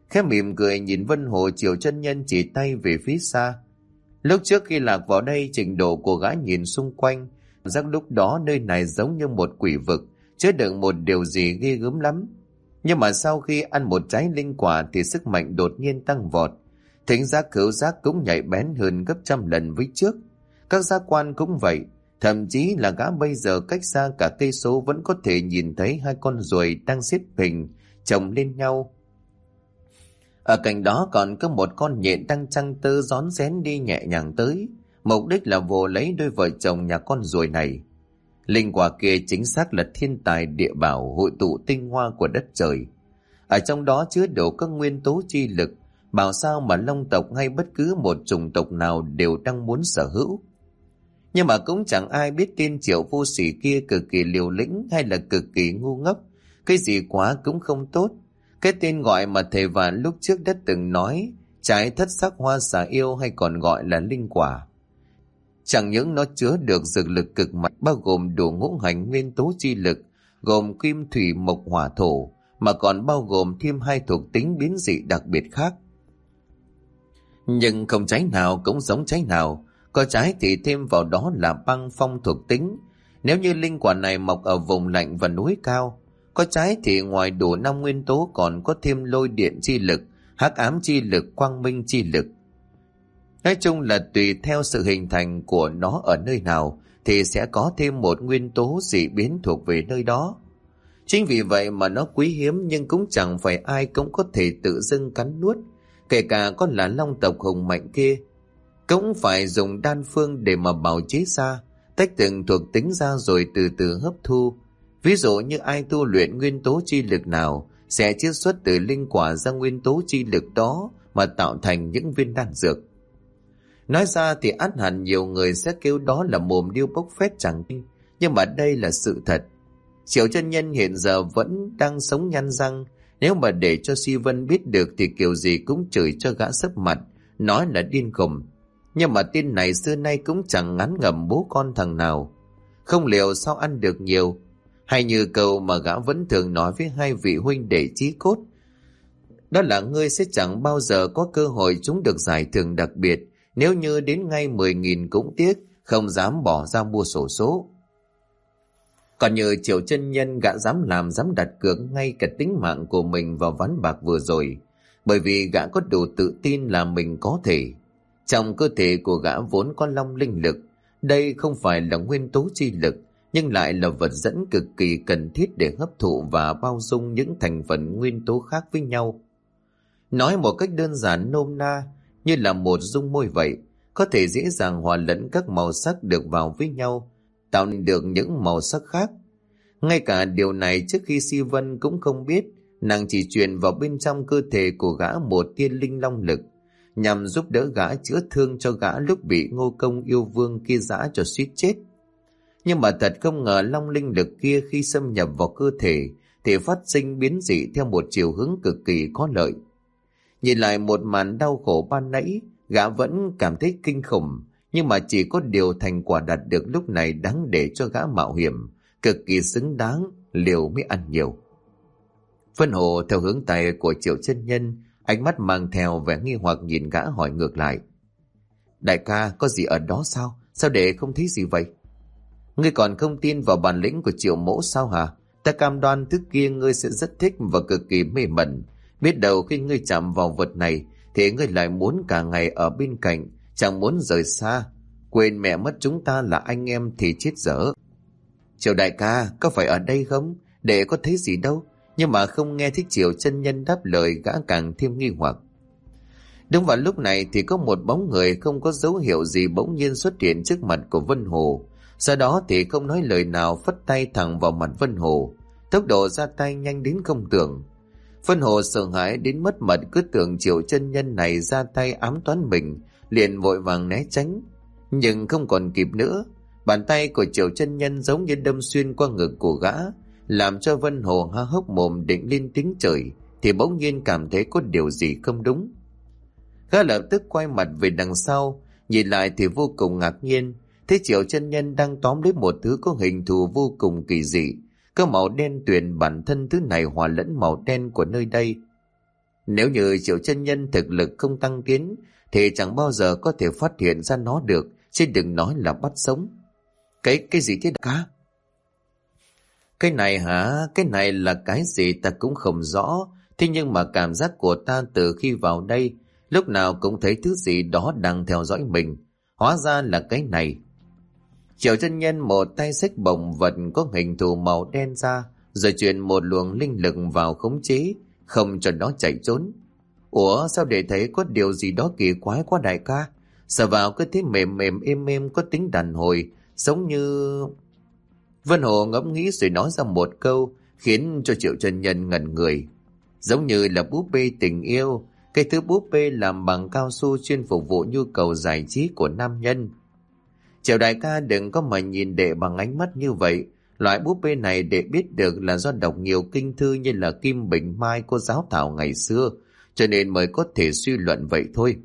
A: Khẽ mỉm cười nhìn Vân Hồ, Triệu chân nhân chỉ tay về phía xa. Lúc trước khi lạc vào đây, trình độ của gã nhìn xung quanh, giác lúc đó nơi này giống như một quỷ vực, chứa đựng một điều gì ghê gớm lắm. Nhưng mà sau khi ăn một trái linh quả thì sức mạnh đột nhiên tăng vọt. Thính giác khứu giác cũng nhạy bén hơn gấp trăm lần với trước. Các giác quan cũng vậy, thậm chí là gã bây giờ cách xa cả cây số vẫn có thể nhìn thấy hai con ruồi đang xếp hình chồng lên nhau. Ở cạnh đó còn có một con nhện đang trăng tơ rón rén đi nhẹ nhàng tới, mục đích là vồ lấy đôi vợ chồng nhà con ruồi này. Linh quả kia chính xác là thiên tài địa bảo, hội tụ tinh hoa của đất trời. Ở trong đó chứa đủ các nguyên tố chi lực, bảo sao mà Long tộc hay bất cứ một chủng tộc nào đều đang muốn sở hữu. Nhưng mà cũng chẳng ai biết tên Triệu vô sỉ kia cực kỳ liều lĩnh hay là cực kỳ ngu ngốc, cái gì quá cũng không tốt. Cái tên gọi mà thầy Vạn lúc trước đã từng nói, trái thất sắc hoa xà yêu hay còn gọi là linh quả. Chẳng những nó chứa được dược lực cực mạnh bao gồm đủ ngũ hành nguyên tố chi lực, gồm kim thủy mộc hỏa thổ, mà còn bao gồm thêm hai thuộc tính biến dị đặc biệt khác. Nhưng không trái nào cũng giống trái nào, có trái thì thêm vào đó là băng phong thuộc tính, nếu như linh quả này mọc ở vùng lạnh và núi cao. Có trái thì ngoài đủ năm nguyên tố còn có thêm lôi điện chi lực, hắc ám chi lực, quang minh chi lực. Nói chung là tùy theo sự hình thành của nó ở nơi nào thì sẽ có thêm một nguyên tố dị biến thuộc về nơi đó. Chính vì vậy mà nó quý hiếm, nhưng cũng chẳng phải ai cũng có thể tự dưng cắn nuốt, kể cả con là long tộc hùng mạnh kia. Cũng phải dùng đan phương để mà bào chế ra, tách từng thuộc tính ra rồi từ từ hấp thu. Ví dụ như ai tu luyện nguyên tố chi lực nào sẽ chiết xuất từ linh quả ra nguyên tố chi lực đó mà tạo thành những viên đan dược. Nói ra thì ắt hẳn nhiều người sẽ kêu đó là mồm điêu bốc phét chẳng kinh, nhưng mà đây là sự thật. Triệu chân nhân hiện giờ vẫn đang sống nhăn răng, nếu mà để cho Si Vân biết được thì kiểu gì cũng chửi cho gã sấp mặt, nói là điên khùng. Nhưng mà tin này xưa nay cũng chẳng ngán ngẩm bố con thằng nào. Không liệu sao ăn được nhiều, hay như câu mà gã vẫn thường nói với hai vị huynh đệ chí cốt, đó là ngươi sẽ chẳng bao giờ có cơ hội trúng được giải thưởng đặc biệt, nếu như đến ngay mười nghìn cũng tiếc, không dám bỏ ra mua xổ số. Còn như Triệu chân nhân, gã dám làm dám đặt cược ngay cả tính mạng của mình vào ván bạc vừa rồi, bởi vì gã có đủ tự tin là mình có thể. Trong cơ thể của gã vốn có long linh lực, đây không phải là nguyên tố chi lực, nhưng lại là vật dẫn cực kỳ cần thiết để hấp thụ và bao dung những thành phần nguyên tố khác với nhau. Nói một cách đơn giản nôm na, như là một dung môi vậy, có thể dễ dàng hòa lẫn các màu sắc được vào với nhau, tạo nên được những màu sắc khác. Ngay cả điều này trước khi Si Vân cũng không biết, nàng chỉ truyền vào bên trong cơ thể của gã một tia linh long lực, nhằm giúp đỡ gã chữa thương cho gã lúc bị Ngô Công yêu vương kia giã cho suýt chết. Nhưng mà thật không ngờ long linh lực kia khi xâm nhập vào cơ thể thì phát sinh biến dị theo một chiều hướng cực kỳ có lợi. Nhìn lại một màn đau khổ ban nãy, gã vẫn cảm thấy kinh khủng, nhưng mà chỉ có điều thành quả đạt được lúc này đáng để cho gã mạo hiểm, cực kỳ xứng đáng, liều mới ăn nhiều. Vân Hồ theo hướng tay của Triệu chân nhân, ánh mắt mang theo vẻ nghi hoặc nhìn gã hỏi ngược lại. Đại ca, có gì ở đó sao? Sao để không thấy gì vậy? Ngươi còn không tin vào bản lĩnh của Triệu mỗ sao hả? Ta cam đoan thứ kia ngươi sẽ rất thích và cực kỳ mê mẩn. Biết đâu khi ngươi chạm vào vật này thì ngươi lại muốn cả ngày ở bên cạnh, chẳng muốn rời xa. Quên mẹ mất chúng ta là anh em thì chết dở. Triệu đại ca, có phải ở đây không? Để có thấy gì đâu. Nhưng mà không nghe thích Triệu chân nhân đáp lời, gã càng thêm nghi hoặc. Đúng vào lúc này thì có một bóng người không có dấu hiệu gì bỗng nhiên xuất hiện trước mặt của Vân Hồ. Sau đó thì không nói lời nào phất tay thẳng vào mặt Vân Hồ. Tốc độ ra tay nhanh đến không tưởng. Vân Hồ sợ hãi đến mất mật, cứ tưởng Triệu chân nhân này ra tay ám toán mình, liền vội vàng né tránh. Nhưng không còn kịp nữa, bàn tay của Triệu chân nhân giống như đâm xuyên qua ngực của gã, làm cho Vân Hồ há hốc mồm định lên tiếng chửi, thì bỗng nhiên cảm thấy có điều gì không đúng. Gã lập tức quay mặt về đằng sau, nhìn lại thì vô cùng ngạc nhiên, thấy Triệu chân nhân đang tóm lấy một thứ có hình thù vô cùng kỳ dị, có màu đen tuyền, bản thân thứ này hòa lẫn màu đen của nơi đây. Nếu như Triệu chân nhân thực lực không tăng tiến thì chẳng bao giờ có thể phát hiện ra nó được, chứ đừng nói là bắt sống. Cái cái gì thế cả? Cái này hả? Cái này là cái gì ta cũng không rõ. Thế nhưng mà cảm giác của ta từ khi vào đây, lúc nào cũng thấy thứ gì đó đang theo dõi mình. Hóa ra là cái này. Triệu chân nhân một tay xách bổng vật có hình thù màu đen ra, rồi truyền một luồng linh lực vào khống chế, không cho nó chạy trốn. Ủa sao để thấy có điều gì đó kỳ quái quá đại ca? Sờ vào cứ thấy mềm mềm êm êm, có tính đàn hồi, giống như... Vân Hồ ngẫm nghĩ rồi nói ra một câu khiến cho Triệu chân nhân ngẩn người. Giống như là búp bê tình yêu, cái thứ búp bê làm bằng cao su chuyên phục vụ nhu cầu giải trí của nam nhân. Triệu đại ca đừng có mà nhìn đệ bằng ánh mắt như vậy. Loại búp bê này đệ biết được là do đọc nhiều kinh thư như là Kim Bình Mai cô giáo Thảo ngày xưa, cho nên mới có thể suy luận vậy thôi.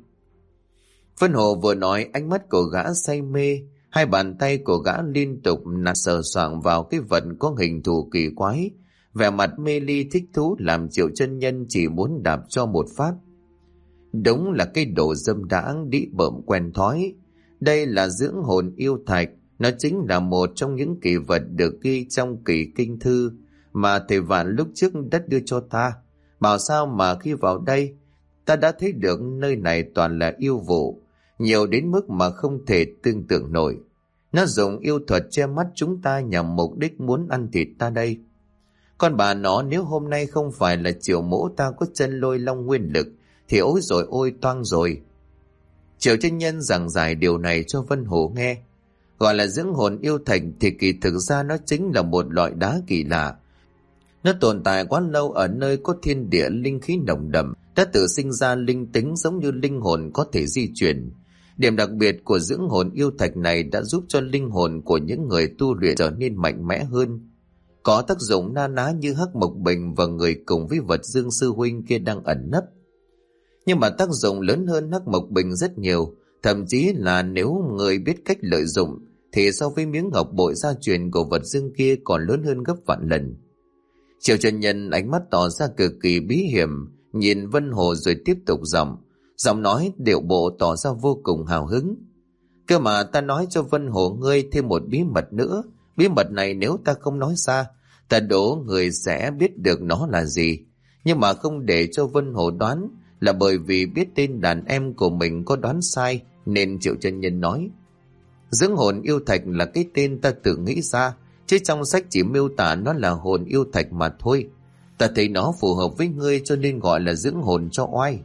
A: Vân Hồ vừa nói, ánh mắt của gã say mê, hai bàn tay của gã liên tục nạt sờ soạng vào cái vật có hình thù kỳ quái, vẻ mặt mê ly thích thú làm Triệu chân nhân chỉ muốn đạp cho một phát. Đúng là cái đồ dâm đãng đĩ bợm quen thói. Đây là dưỡng hồn yêu thạch, nó chính là một trong những kỳ vật được ghi trong kỳ kinh thư mà thầy Vạn lúc trước đã đưa cho ta. Bảo sao mà khi vào đây, ta đã thấy được nơi này toàn là yêu vụ, nhiều đến mức mà không thể tưởng tượng nổi. Nó dùng yêu thuật che mắt chúng ta nhằm mục đích muốn ăn thịt ta đây. Con bà nó, nếu hôm nay không phải là Triệu mỗ ta có chân lôi long nguyên lực thì ôi rồi ôi toang rồi. Triệu chân nhân giảng giải điều này cho Vân Hồ nghe. Gọi là dưỡng hồn yêu thạch thì kỳ thực ra nó chính là một loại đá kỳ lạ. Nó tồn tại quá lâu ở nơi có thiên địa linh khí nồng đậm, đã tự sinh ra linh tính giống như linh hồn có thể di chuyển. Điểm đặc biệt của dưỡng hồn yêu thạch này đã giúp cho linh hồn của những người tu luyện trở nên mạnh mẽ hơn. Có tác dụng na ná như hắc mộc bình và người cùng với vật Dương sư huynh kia đang ẩn nấp. Nhưng mà tác dụng lớn hơn hắc mộc bình rất nhiều, thậm chí là nếu người biết cách lợi dụng thì so với miếng ngọc bội gia truyền của vật Dương kia còn lớn hơn gấp vạn lần. Triệu chân nhân ánh mắt tỏ ra cực kỳ bí hiểm, nhìn Vân Hồ rồi tiếp tục giọng, giọng nói điệu bộ tỏ ra vô cùng hào hứng. Cơ mà ta nói cho Vân Hồ ngươi thêm một bí mật nữa, bí mật này nếu ta không nói ra, ta đố người sẽ biết được nó là gì, nhưng mà không để cho Vân Hồ đoán là bởi vì biết tên đàn em của mình có đoán sai nên Triệu chân nhân nói. Dưỡng hồn yêu thạch là cái tên ta tự nghĩ ra, chứ trong sách chỉ miêu tả nó là hồn yêu thạch mà thôi. Ta thấy nó phù hợp với ngươi cho nên gọi là dưỡng hồn cho oai.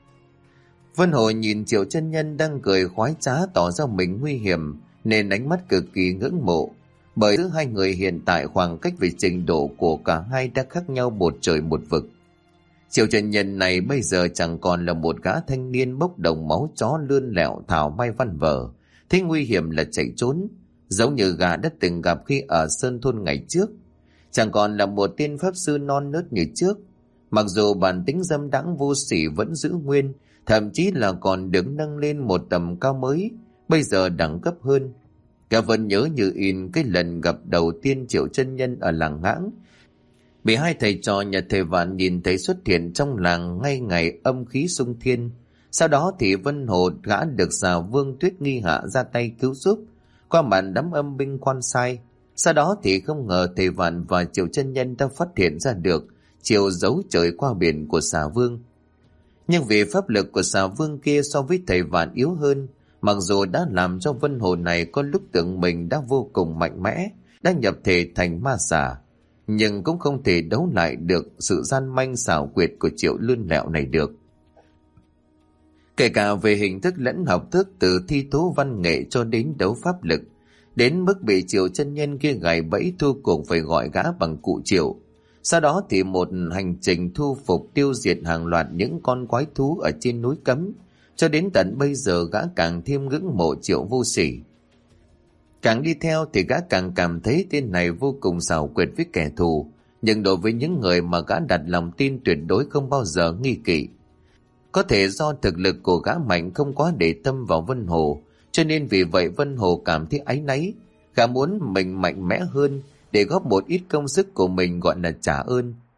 A: Vân Hồ nhìn Triệu chân nhân đang cười khoái trá tỏ ra mình nguy hiểm nên ánh mắt cực kỳ ngưỡng mộ. Bởi giữa hai người hiện tại khoảng cách về trình độ của cả hai đã khác nhau một trời một vực. Triệu chân nhân này bây giờ chẳng còn là một gã thanh niên bốc đồng máu chó lươn lẹo thảo mai văn vở, thế nguy hiểm là chạy trốn, giống như gã đã từng gặp khi ở Sơn Thôn ngày trước. Chẳng còn là một tên pháp sư non nớt như trước, mặc dù bản tính dâm đãng vô sỉ vẫn giữ nguyên, thậm chí là còn được nâng lên một tầm cao mới, bây giờ đẳng cấp hơn. Cả Vân nhớ như in cái lần gặp đầu tiên Triệu chân nhân ở làng Ngãng, bị hai thầy trò nhà thầy Vạn nhìn thấy xuất hiện trong làng ngay ngày âm khí xung thiên. Sau đó thì Vân Hồ gã được xà Vương Tuyết Nghi hạ ra tay cứu giúp qua màn đám âm binh quan sai. Sau đó thì không ngờ thầy Vạn và Triệu chân nhân đã phát hiện ra được chiều giấu trời qua biển của xà Vương. Nhưng vì pháp lực của xà Vương kia so với thầy Vạn yếu hơn, mặc dù đã làm cho Vân Hồ này có lúc tưởng mình đã vô cùng mạnh mẽ, đã nhập thể thành ma xà, nhưng cũng không thể đấu lại được sự gian manh xảo quyệt của Triệu lươn lẹo này được. Kể cả về hình thức lẫn học thức, từ thi tố văn nghệ cho đến đấu pháp lực, đến mức bị Triệu chân nhân kia gài bẫy thu cùng phải gọi gã bằng cụ Triệu. Sau đó thì một hành trình thu phục tiêu diệt hàng loạt những con quái thú ở trên núi Cấm, cho đến tận bây giờ gã càng thêm ngưỡng mộ Triệu vô sỉ. Càng đi theo thì gã càng cảm thấy tên này vô cùng xảo quyệt với kẻ thù, nhưng đối với những người mà gã đặt lòng tin tuyệt đối không bao giờ nghi kỵ. Có thể do thực lực của gã mạnh không quá để tâm vào Vân Hồ, cho nên vì vậy Vân Hồ cảm thấy áy náy. Gã muốn mình mạnh mẽ hơn để góp một ít công sức của mình gọi là trả ơn.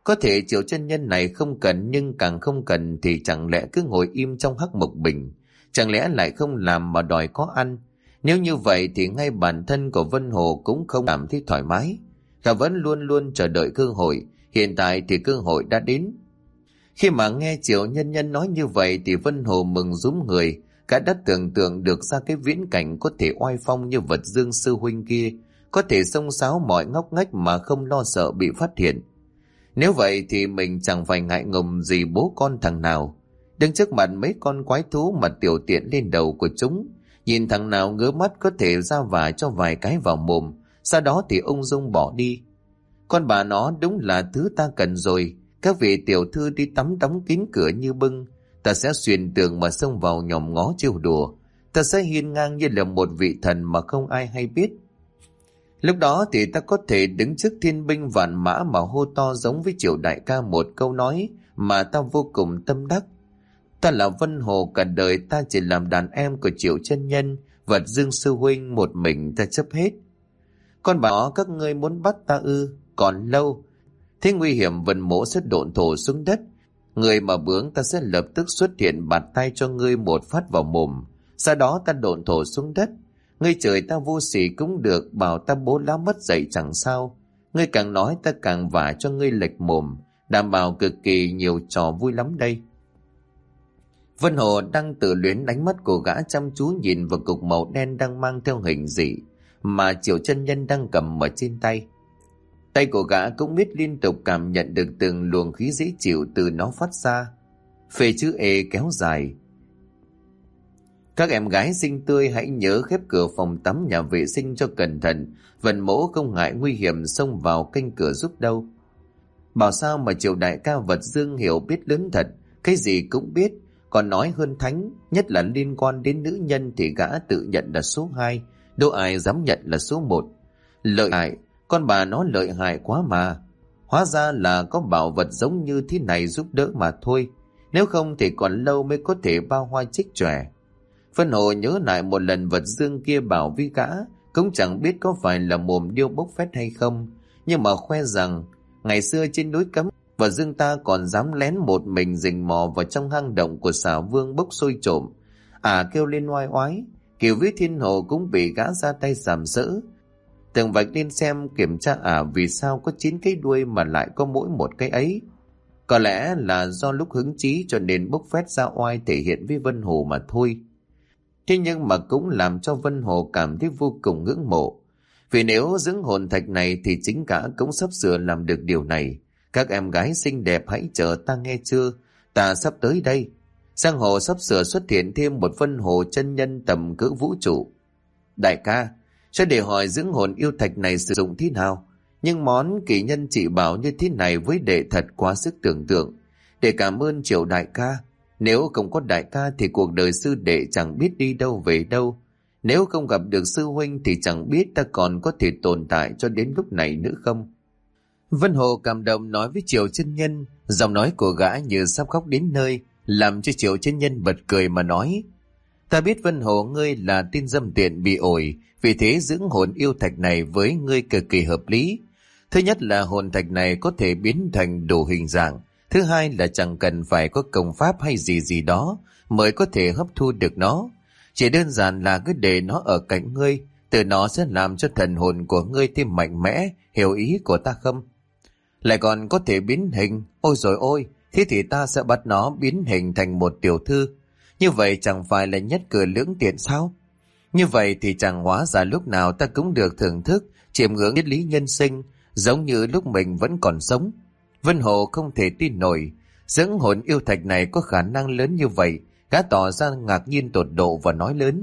A: Có thể Triệu chân nhân này không cần, nhưng càng không cần thì chẳng lẽ cứ ngồi im trong hắc mộc bình, chẳng lẽ lại không làm mà đòi có ăn. Nếu như vậy thì ngay bản thân của Vân Hồ cũng không cảm thấy thoải mái. Gã vẫn luôn luôn chờ đợi cơ hội, hiện tại thì cơ hội đã đến. Khi mà nghe Triệu nhân nhân nói như vậy thì Vân Hồ mừng rúm người. Gã đã tưởng tượng được ra cái viễn cảnh có thể oai phong như Vật Dương sư huynh kia, có thể xông xáo mọi ngóc ngách mà không lo sợ bị phát hiện. Nếu vậy thì mình chẳng phải ngại ngùng gì bố con thằng nào. Đứng trước mặt mấy con quái thú mà tiểu tiện lên đầu của chúng, nhìn thằng nào ngứa mắt có thể ra vả cho vài cái vào mồm, sau đó thì ung dung bỏ đi. Con bà nó đúng là thứ ta cần rồi. Các vị tiểu thư đi tắm đóng kín cửa như bưng, ta sẽ xuyên tường mà xông vào nhòm ngó trêu đùa. Ta sẽ hiên ngang như là một vị thần mà không ai hay biết. Lúc đó thì ta có thể đứng trước thiên binh vạn mã mà hô to giống với Triệu đại ca một câu nói mà ta vô cùng tâm đắc. Ta là Vân Hồ, cả đời ta chỉ làm đàn em của Triệu chân nhân, Vật Dương sư huynh, một mình ta chấp hết. Con bảo các ngươi muốn bắt ta ư? Còn lâu. Thế nguy hiểm Vân Mỗ sẽ độn thổ xuống đất. Người mà bướng ta sẽ lập tức xuất hiện bạt tay cho ngươi một phát vào mồm. Sau đó ta độn thổ xuống đất. Ngươi chửi ta vô sỉ cũng được, bảo ta bố lá mất dạy chẳng sao. Ngươi càng nói ta càng vả cho ngươi lệch mồm, đảm bảo cực kỳ nhiều trò vui lắm đây. Vân Hồ đang tự luyến, đánh mắt của gã chăm chú nhìn vào cục màu đen đang mang theo hình dị mà Triệu chân nhân đang cầm ở trên tay. Tay của gã cũng biết liên tục cảm nhận được từng luồng khí dễ chịu từ nó phát ra. Phê chữ E kéo dài. Các em gái xinh tươi hãy nhớ khép cửa phòng tắm nhà vệ sinh cho cẩn thận. Vân Mỗ không ngại nguy hiểm xông vào kênh cửa giúp đâu. Bảo sao mà Triệu đại ca Vật Dương hiểu biết lớn thật, cái gì cũng biết, còn nói hơn thánh, nhất là liên quan đến nữ nhân thì gã tự nhận là số hai, đâu ai dám nhận là số một. Lợi hại, con bà nó lợi hại quá mà. Hóa ra là có bảo vật giống như thế này giúp đỡ mà thôi, nếu không thì còn lâu mới có thể bao hoa trích chòe. Vân Hồ nhớ lại một lần Vật Dương kia bảo với gã, cũng chẳng biết có phải là mồm điêu bốc phét hay không, nhưng mà khoe rằng ngày xưa trên núi Cấm, Vật Dương ta còn dám lén một mình rình mò vào trong hang động của Xà Vương bốc sôi trộm. À kêu lên oai oái, Kiều Vĩ Thiên Hồ cũng bị gã ra tay sàm sỡ. Từng vạch lên xem kiểm tra à vì sao có chín cái đuôi mà lại có mỗi một cái ấy. Có lẽ là do lúc hứng chí cho nên bốc phét ra oai thể hiện với Vân Hồ mà thôi. Thế nhưng mà cũng làm cho Vân Hồ cảm thấy vô cùng ngưỡng mộ. Vì nếu dưỡng hồn thạch này thì chính cả cũng sắp sửa làm được điều này. Các em gái xinh đẹp hãy chờ ta nghe chưa, ta sắp tới đây. Giang hồ sắp sửa xuất hiện thêm một Vân Hồ chân nhân tầm cỡ vũ trụ. Đại ca, cho để hỏi dưỡng hồn yêu thạch này sử dụng thế nào? Nhưng món kỳ nhân chỉ bảo như thế này với đệ thật quá sức tưởng tượng. Để cảm ơn Triệu đại ca. Nếu không có đại ca thì cuộc đời sư đệ chẳng biết đi đâu về đâu. Nếu không gặp được sư huynh thì chẳng biết ta còn có thể tồn tại cho đến lúc này nữa không. Vân Hồ cảm động nói với Triệu chân nhân, giọng nói của gã như sắp khóc đến nơi, làm cho Triệu chân nhân bật cười mà nói: Ta biết Vân Hồ ngươi là tên dâm tiện bị ổi, vì thế dưỡng hồn yêu thạch này với ngươi cực kỳ hợp lý. Thứ nhất là hồn thạch này có thể biến thành đủ hình dạng. Thứ hai là chẳng cần phải có công pháp hay gì gì đó mới có thể hấp thu được nó. Chỉ đơn giản là cứ để nó ở cạnh ngươi, từ nó sẽ làm cho thần hồn của ngươi thêm mạnh mẽ, hiểu ý của ta không? Lại còn có thể biến hình, ôi rồi ôi, thế thì ta sẽ bắt nó biến hình thành một tiểu thư. Như vậy chẳng phải là nhất cử lưỡng tiện sao? Như vậy thì chẳng hóa ra lúc nào ta cũng được thưởng thức, chiêm ngưỡng triết lý nhân sinh, giống như lúc mình vẫn còn sống. Vân Hồ không thể tin nổi, dưỡng hồn yêu thạch này có khả năng lớn như vậy, gã tỏ ra ngạc nhiên tột độ và nói lớn.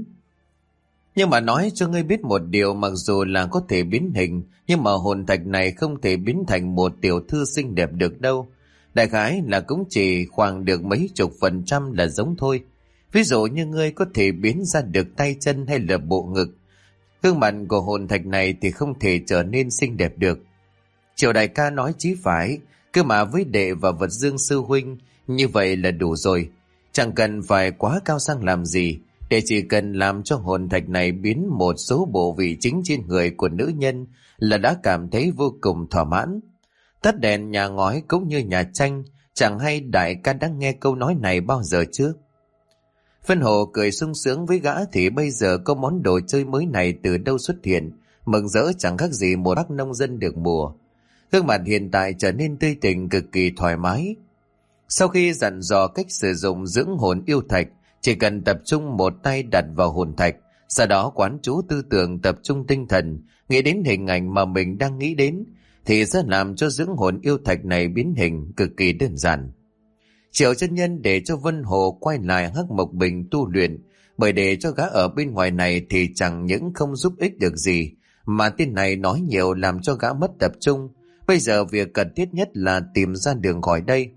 A: Nhưng mà nói cho ngươi biết một điều, mặc dù là có thể biến hình, nhưng mà hồn thạch này không thể biến thành một tiểu thư xinh đẹp được đâu. Đại khái là cũng chỉ khoảng được mấy chục phần trăm là giống thôi. Ví dụ như ngươi có thể biến ra được tay chân hay là bộ ngực. Gương mặt của hồn thạch này thì không thể trở nên xinh đẹp được. Triệu đại ca nói chí phải, cứ mà với đệ và Vật Dương sư huynh, như vậy là đủ rồi. Chẳng cần phải quá cao sang làm gì, để chỉ cần làm cho hồn thạch này biến một số bộ vị chính trên người của nữ nhân là đã cảm thấy vô cùng thỏa mãn. Tắt đèn nhà ngói cũng như nhà tranh, chẳng hay đại ca đã nghe câu nói này bao giờ chưa? Vân Hồ cười sung sướng với gã thì bây giờ có món đồ chơi mới này từ đâu xuất hiện, mừng rỡ chẳng khác gì một bác nông dân được mùa. Gương mặt hiện tại trở nên tươi tỉnh cực kỳ thoải mái. Sau khi dặn dò cách sử dụng dưỡng hồn yêu thạch, chỉ cần tập trung một tay đặt vào hồn thạch, sau đó quán chú tư tưởng tập trung tinh thần, nghĩ đến hình ảnh mà mình đang nghĩ đến, thì sẽ làm cho dưỡng hồn yêu thạch này biến hình cực kỳ đơn giản. Triệu chân nhân để cho Vân Hồ quay lại Hắc Mộc Bình tu luyện, bởi để cho gã ở bên ngoài này thì chẳng những không giúp ích được gì, mà tên này nói nhiều làm cho gã mất tập trung. Bây giờ việc cần thiết nhất là tìm ra đường khỏi đây.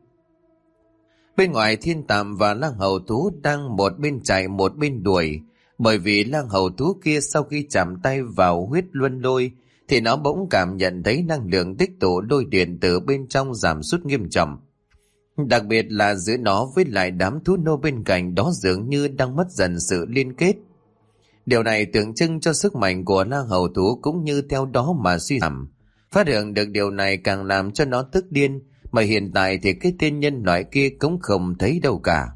A: Bên ngoài Thiên Tàm và Lang Hầu Thú đang một bên chạy một bên đuổi, bởi vì Lang Hầu Thú kia sau khi chạm tay vào huyết luân lôi thì nó bỗng cảm nhận thấy năng lượng tích tụ lôi điện từ bên trong giảm sút nghiêm trọng. Đặc biệt là giữa nó với lại đám thú nô bên cạnh đó dường như đang mất dần sự liên kết. Điều này tượng trưng cho sức mạnh của Lang Hầu Thú cũng như theo đó mà suy giảm. Phát hiện được điều này càng làm cho nó tức điên, mà hiện tại thì cái tên nhân loại kia cũng không thấy đâu cả.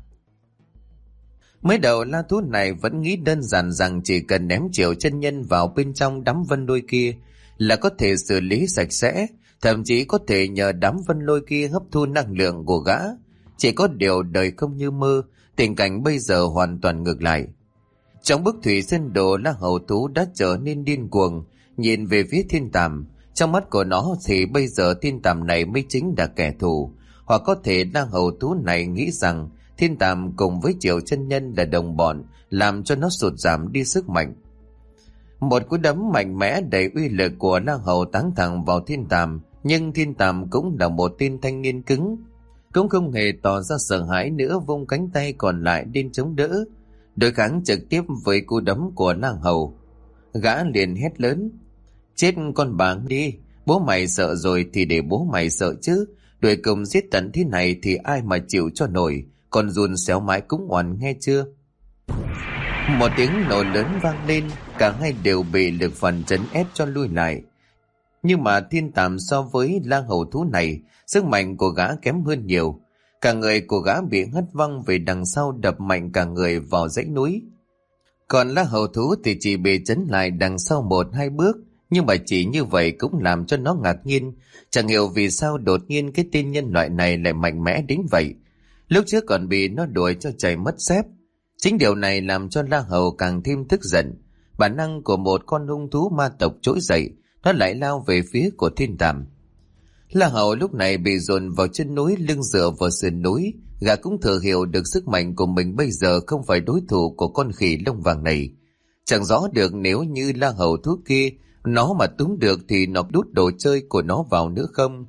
A: Mới đầu la thú này vẫn nghĩ đơn giản rằng chỉ cần ném Triệu chân nhân vào bên trong đám vân lôi kia là có thể xử lý sạch sẽ, thậm chí có thể nhờ đám vân lôi kia hấp thu năng lượng của gã. Chỉ có điều đời không như mơ, tình cảnh bây giờ hoàn toàn ngược lại. Trong bức thủy sơn đồ, La Hầu Thú đã trở nên điên cuồng, nhìn về phía Thiên Tàm. Trong mắt của nó thì bây giờ Thiên Tàm này mới chính là kẻ thù, hoặc có thể La Hầu Thú này nghĩ rằng Thiên Tàm cùng với Triệu chân nhân là đồng bọn, làm cho nó sụt giảm đi sức mạnh. Một cú đấm mạnh mẽ đầy uy lực của La Hầu táng thẳng vào Thiên Tàm, nhưng Thiên Tàm cũng là một tên thanh niên cứng, cũng không hề tỏ ra sợ hãi nữa, vung cánh tay còn lại đến chống đỡ, đối kháng trực tiếp với cú đấm của La Hầu. Gã liền hét lớn: "Chết con bà đi, bố mày sợ rồi thì để bố mày sợ chứ, đuổi cùng giết tận thế này thì ai mà chịu cho nổi, còn dùn xéo mãi cũng oằn, nghe chưa?" Một tiếng nổ lớn vang lên, cả hai đều bị lực phần trấn ép cho lui lại. Nhưng mà Thiên Tàm so với La Hầu Thú này, sức mạnh của gã kém hơn nhiều. Cả người của gã bị hất văng về đằng sau, đập mạnh cả người vào dãy núi. Còn La Hầu Thú thì chỉ bị chấn lại đằng sau một hai bước, nhưng mà chỉ như vậy cũng làm cho nó ngạc nhiên, chẳng hiểu vì sao đột nhiên cái tên nhân loại này lại mạnh mẽ đến vậy. Lúc trước còn bị nó đuổi cho chạy mất dép. Chính điều này làm cho La Hầu càng thêm tức giận. Bản năng của một con hung thú ma tộc trỗi dậy, nó lại lao về phía của Thiên Tàm. La Hầu lúc này bị dồn vào chân núi, lưng dựa vào sườn núi. Gã cũng thừa hiểu được sức mạnh của mình bây giờ không phải đối thủ của con khỉ lông vàng này. Chẳng rõ được nếu như La Hầu Thú kia nó mà túm được thì nó đút đồ chơi của nó vào nữa không?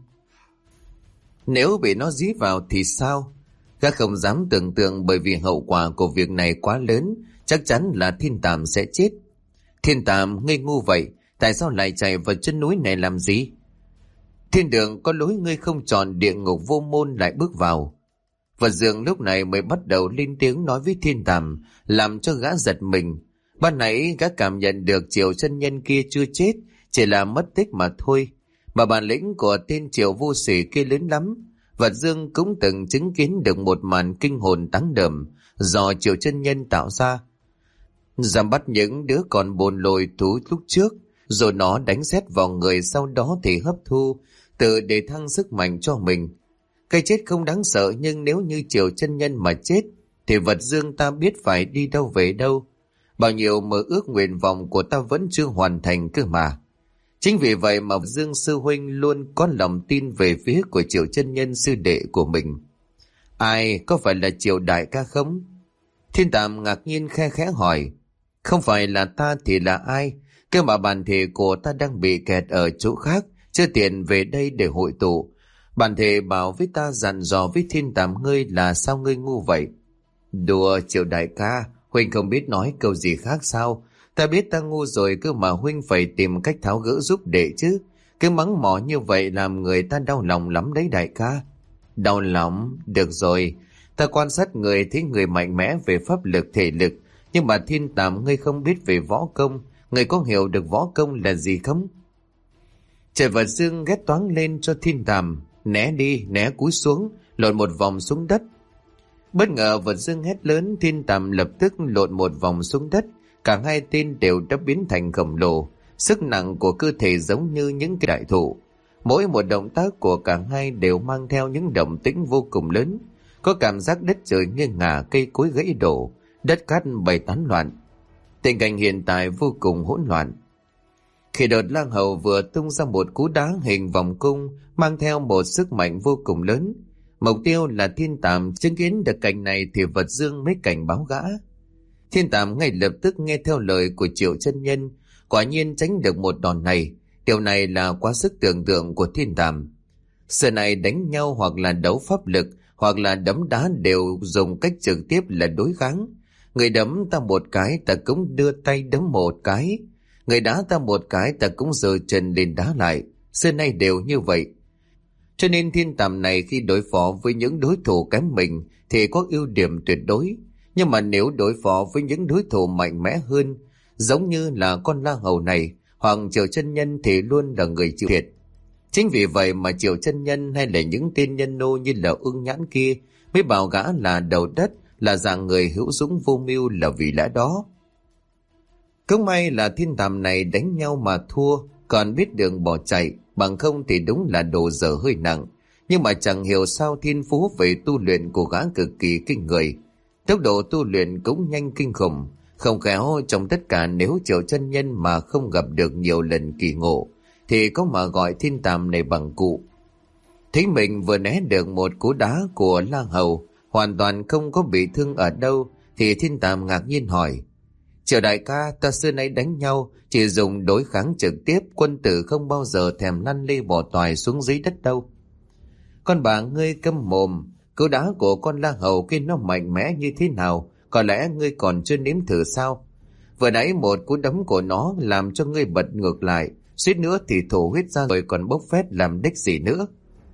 A: Nếu bị nó dí vào thì sao? Gã không dám tưởng tượng, bởi vì hậu quả của việc này quá lớn, chắc chắn là Thiên Tàm sẽ chết. Thiên Tàm ngây ngu vậy, tại sao lại chạy vào chân núi này làm gì? Thiên đường có lối ngươi không chọn, địa ngục vô môn lại bước vào. Vật dường lúc này mới bắt đầu lên tiếng nói với Thiên Tàm, làm cho gã giật mình. Ban nãy gã cảm nhận được Triệu chân nhân kia chưa chết, chỉ là mất tích mà thôi. Mà bản lĩnh của tên Triệu vô sỉ kia lớn lắm. Vật Dương cũng từng chứng kiến được một màn kinh hồn táng đờm do Triệu chân nhân tạo ra. Giảm bắt những đứa còn bồn lồi thú lúc trước, rồi nó đánh xét vào người, sau đó thì hấp thu, tự để thăng sức mạnh cho mình. Cái chết không đáng sợ, nhưng nếu như Triệu chân nhân mà chết, thì Vật Dương ta biết phải đi đâu về đâu. Bao nhiêu mơ ước nguyện vọng của ta vẫn chưa hoàn thành cơ mà. Chính vì vậy mà Dương sư huynh luôn có lòng tin về phía của Triệu chân nhân sư đệ của mình. Ai, có phải là Triệu đại ca không? Thiên Tàm ngạc nhiên khe khẽ hỏi. Không phải là ta thì là ai? Cơ mà bản thể của ta đang bị kẹt ở chỗ khác, chưa tiện về đây để hội tụ. Bản thể bảo với ta dặn dò với Thiên Tàm ngươi là sao ngươi ngu vậy? Đùa Triệu đại ca, huynh không biết nói câu gì khác sao? Ta biết ta ngu rồi cơ mà huynh phải tìm cách tháo gỡ giúp đệ chứ. Cái mắng mỏ như vậy làm người ta đau lòng lắm đấy đại ca. Đau lòng? Được rồi. Ta quan sát người thấy người mạnh mẽ về pháp lực thể lực. Nhưng mà Thiên Tàm ngươi không biết về võ công. Ngươi có hiểu được võ công là gì không? Trời vật dương ghét toáng lên cho thiên tàm, né đi, né cúi xuống, lộn một vòng xuống đất. Bất ngờ vật dương hét lớn, thiên tàm lập tức lộn một vòng xuống đất, cả hai tên đều đã biến thành khổng lồ, sức nặng của cơ thể giống như những cái đại thụ. Mỗi một động tác của cả hai đều mang theo những động tĩnh vô cùng lớn, có cảm giác đất trời nghiêng ngả, cây cối gãy đổ, đất cát bay tán loạn. Tình cảnh hiện tại vô cùng hỗn loạn. Khi đợt lang hầu vừa tung ra một cú đá hình vòng cung mang theo một sức mạnh vô cùng lớn. Mục tiêu là thiên tàm, chứng kiến được cảnh này thì vật dương mới cảnh báo gã. Thiên tàm ngay lập tức nghe theo lời của Triệu chân nhân, quả nhiên tránh được một đòn này. Điều này là quá sức tưởng tượng của thiên tàm. Xưa này đánh nhau hoặc là đấu pháp lực hoặc là đấm đá đều dùng cách trực tiếp là đối kháng. Người đấm ta một cái ta cũng đưa tay đấm một cái, người đá ta một cái ta cũng giơ chân lên đá lại, xưa nay đều như vậy. Cho nên thiên tàm này khi đối phó với những đối thủ kém mình thì có ưu điểm tuyệt đối, nhưng mà nếu đối phó với những đối thủ mạnh mẽ hơn, giống như là con la hầu này hoặc Triệu chân nhân thì luôn là người chịu thiệt. Chính vì vậy mà Triệu chân nhân hay là những tên nhân nô như là Ưng Nhãn kia mới bảo gã là đầu đất, là dạng người hữu dũng vô mưu là vì lẽ đó. Cũng may là thiên tàm này đánh nhau mà thua, còn biết đường bỏ chạy, bằng không thì đúng là đồ dở hơi nặng. Nhưng mà chẳng hiểu sao thiên phú về tu luyện của gã cực kỳ kinh người. Tốc độ tu luyện cũng nhanh kinh khủng, không khéo trong tất cả nếu Triệu chân nhân mà không gặp được nhiều lần kỳ ngộ, thì có mà gọi thiên tàm này bằng cụ. Thấy mình vừa né được một cú đá của lang hầu, hoàn toàn không có bị thương ở đâu, thì thiên tàm ngạc nhiên hỏi: Triệu đại ca, ta xưa nay đánh nhau chỉ dùng đối kháng trực tiếp, quân tử không bao giờ thèm lăn lê bỏ toài xuống dưới đất đâu. Con bà ngươi câm mồm, cú đá của con la hầu kia nó mạnh mẽ như thế nào, có lẽ ngươi còn chưa nếm thử sao? Vừa nãy một cú đấm của nó làm cho ngươi bật ngược lại, suýt nữa thì thổ huyết ra rồi còn bốc phét làm đích gì nữa.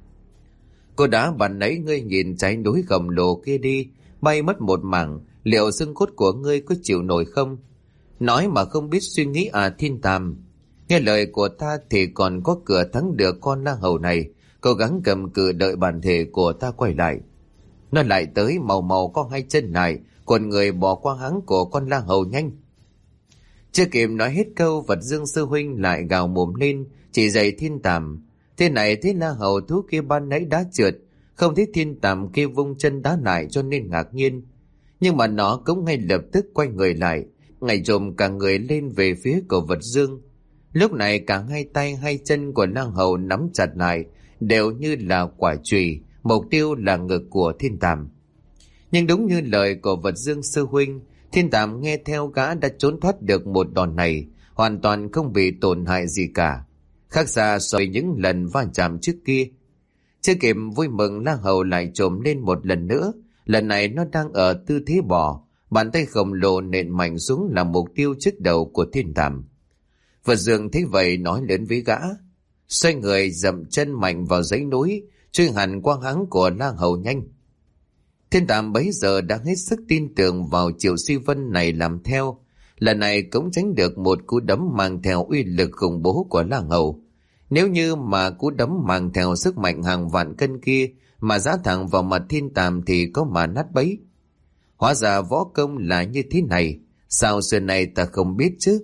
A: Cú đá bạn nãy ngươi nhìn trái núi khổng lồ kia đi, bay mất một mảng, liệu xương cốt của ngươi có chịu nổi không? Nói mà không biết suy nghĩ à thiên tàm. Nghe lời của ta thì còn có cửa thắng được con la hầu này, cố gắng cầm cự đợi bản thể của ta quay lại. Nó lại tới màu màu có hai chân lại, còn người bỏ qua háng của con la hầu nhanh. Chưa kịp nói hết câu, vật dương sư huynh lại gào mồm lên, chỉ dạy thiên tàm. Thế này thế la hầu thú kia ban nãy đã trượt, không thấy thiên tàm kia vung chân đá lại cho nên ngạc nhiên. Nhưng mà nó cũng ngay lập tức quay người lại, ngảy trồm cả người lên về phía của vật dương. Lúc này cả hai tay hai chân của la hầu nắm chặt lại, đều như là quả chùy, mục tiêu là ngực của thiên tàm. Nhưng đúng như lời của vật dương sư huynh, thiên tàm nghe theo gã đã trốn thoát được một đòn này, hoàn toàn không bị tổn hại gì cả, khác xa so với những lần va chạm trước kia. Chưa kịp vui mừng, la hầu lại trồm lên một lần nữa. Lần này nó đang ở tư thế bò, bàn tay khổng lồ nện mạnh xuống là mục tiêu trước đầu của thiên tàm. Vật dương thấy vậy nói lớn với gã, xoay người dậm chân mạnh vào dãy núi, truy hẳn qua háng của la hầu nhanh. Thiên tàm bấy giờ đã hết sức tin tưởng vào Triệu Suy Vân này làm theo, lần này cũng tránh được một cú đấm mang theo uy lực khủng bố của la hầu. Nếu như mà cú đấm mang theo sức mạnh hàng vạn cân kia mà giã thẳng vào mặt thiên tàm thì có mà nát bấy. Hóa ra võ công là như thế này, sao xưa này ta không biết chứ?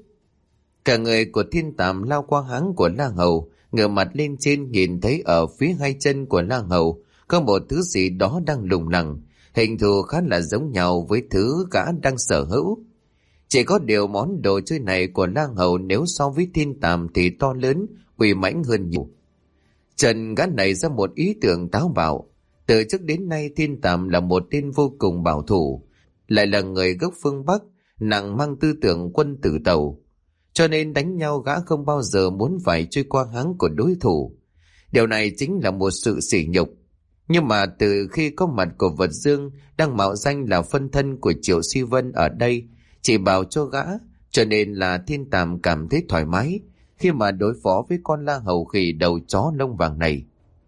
A: Cả người của thiên tàm lao qua háng của la hầu, ngửa mặt lên trên nhìn thấy ở phía hai chân của la hầu có một thứ gì đó đang lủng lẳng, hình thù khá là giống nhau với thứ gã đang sở hữu. Chỉ có điều món đồ chơi này của la hầu nếu so với thiên tàm thì to lớn, uy mãnh hơn nhiều. Trần gã này ra một ý tưởng táo bạo. Từ trước đến nay thiên tàm là một tên vô cùng bảo thủ, lại là người gốc phương Bắc, nặng mang tư tưởng quân tử tàu. Cho nên đánh nhau gã không bao giờ muốn phải trôi qua háng của đối thủ. Điều này chính là một sự sỉ nhục. Nhưng mà từ khi có mặt của vật dương đang mạo danh là phân thân của Triệu Suy Vân ở đây, chỉ bảo cho gã, cho nên là thiên tàm cảm thấy thoải mái khi mà đối phó với con la hầu khỉ đầu chó lông vàng này.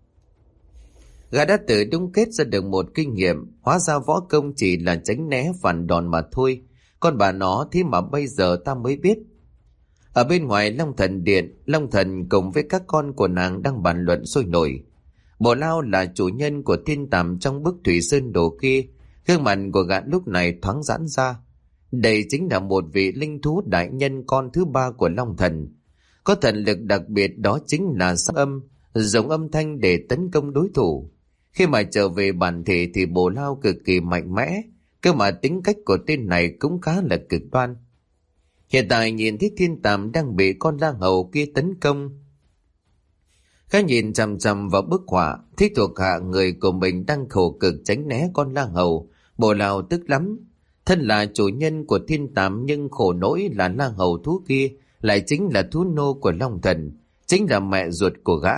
A: Gã đã tự đúc kết ra được một kinh nghiệm, hóa ra võ công chỉ là tránh né phản đòn mà thôi. Con bà nó thế mà bây giờ ta mới biết. Ở bên ngoài Long Thần Điện, Long Thần cùng với các con của nàng đang bàn luận sôi nổi. Bồ Lao là chủ nhân của thiên tàm trong bức thủy sơn đồ kia, gương mặt của gã lúc này thoáng giãn ra. Đây chính là một vị linh thú đại nhân con thứ ba của Long Thần. Có thần lực đặc biệt, đó chính là sắc âm, dùng âm thanh để tấn công đối thủ. Khi mà trở về bản thể thì Bồ Lao cực kỳ mạnh mẽ, cơ mà tính cách của tên này cũng khá là cực đoan. Hiện tại nhìn thấy thiên tàm đang bị con lang hầu kia tấn công, khá nhìn chằm chằm vào bức họa, thích thuộc hạ người của mình đang khổ cực tránh né con lang hầu. Bồ Lao tức lắm. Thân là chủ nhân của thiên tàm nhưng khổ nỗi là lang hầu thú kia lại chính là thú nô của Long Thần, chính là mẹ ruột của gã.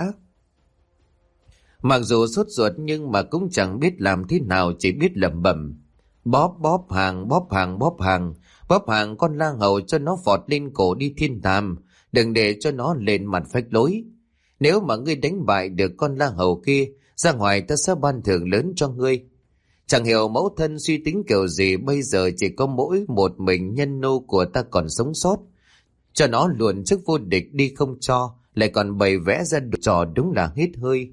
A: Mặc dù sốt ruột nhưng mà cũng chẳng biết làm thế nào, chỉ biết lẩm bẩm: bóp bóp hàng, bóp hàng, bóp hàng, bóp hàng con lang hầu cho nó vọt lên cổ đi thiên tàm, đừng để cho nó lên mặt phách lối. Nếu mà ngươi đánh bại được con lang hầu kia, ra ngoài ta sẽ ban thưởng lớn cho ngươi. Chẳng hiểu mẫu thân suy tính kiểu gì, bây giờ chỉ có mỗi một mình nhân nô của ta còn sống sót. Cho nó luồn chức vô địch đi không cho, lại còn bày vẽ ra trò đúng là hết hơi.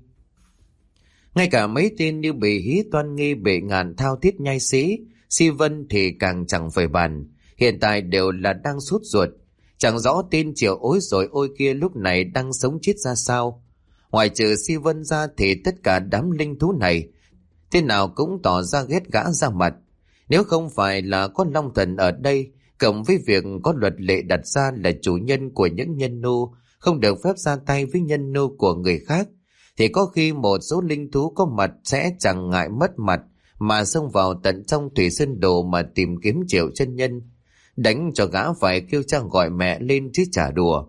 A: Ngay cả mấy tên như Bì Hí, Toan Nghi, Bệ Ngạn, Thao Thiết, Nhai Sĩ, Si Vân thì càng chẳng phải bàn. Hiện tại đều là đang sốt ruột. Chẳng rõ tên Triệu Ối rồi ôi kia lúc này đang sống chết ra sao. Ngoài trừ Si Vân ra thì tất cả đám linh thú này thế nào cũng tỏ ra ghét gã ra mặt. Nếu không phải là có Long Thần ở đây, cộng với việc có luật lệ đặt ra là chủ nhân của những nhân nô không được phép ra tay với nhân nô của người khác, thì có khi một số linh thú có mặt sẽ chẳng ngại mất mặt mà xông vào tận trong thủy sơn đồ mà tìm kiếm Triệu chân nhân, đánh cho gã phải kêu cha gọi mẹ lên chứ chả đùa.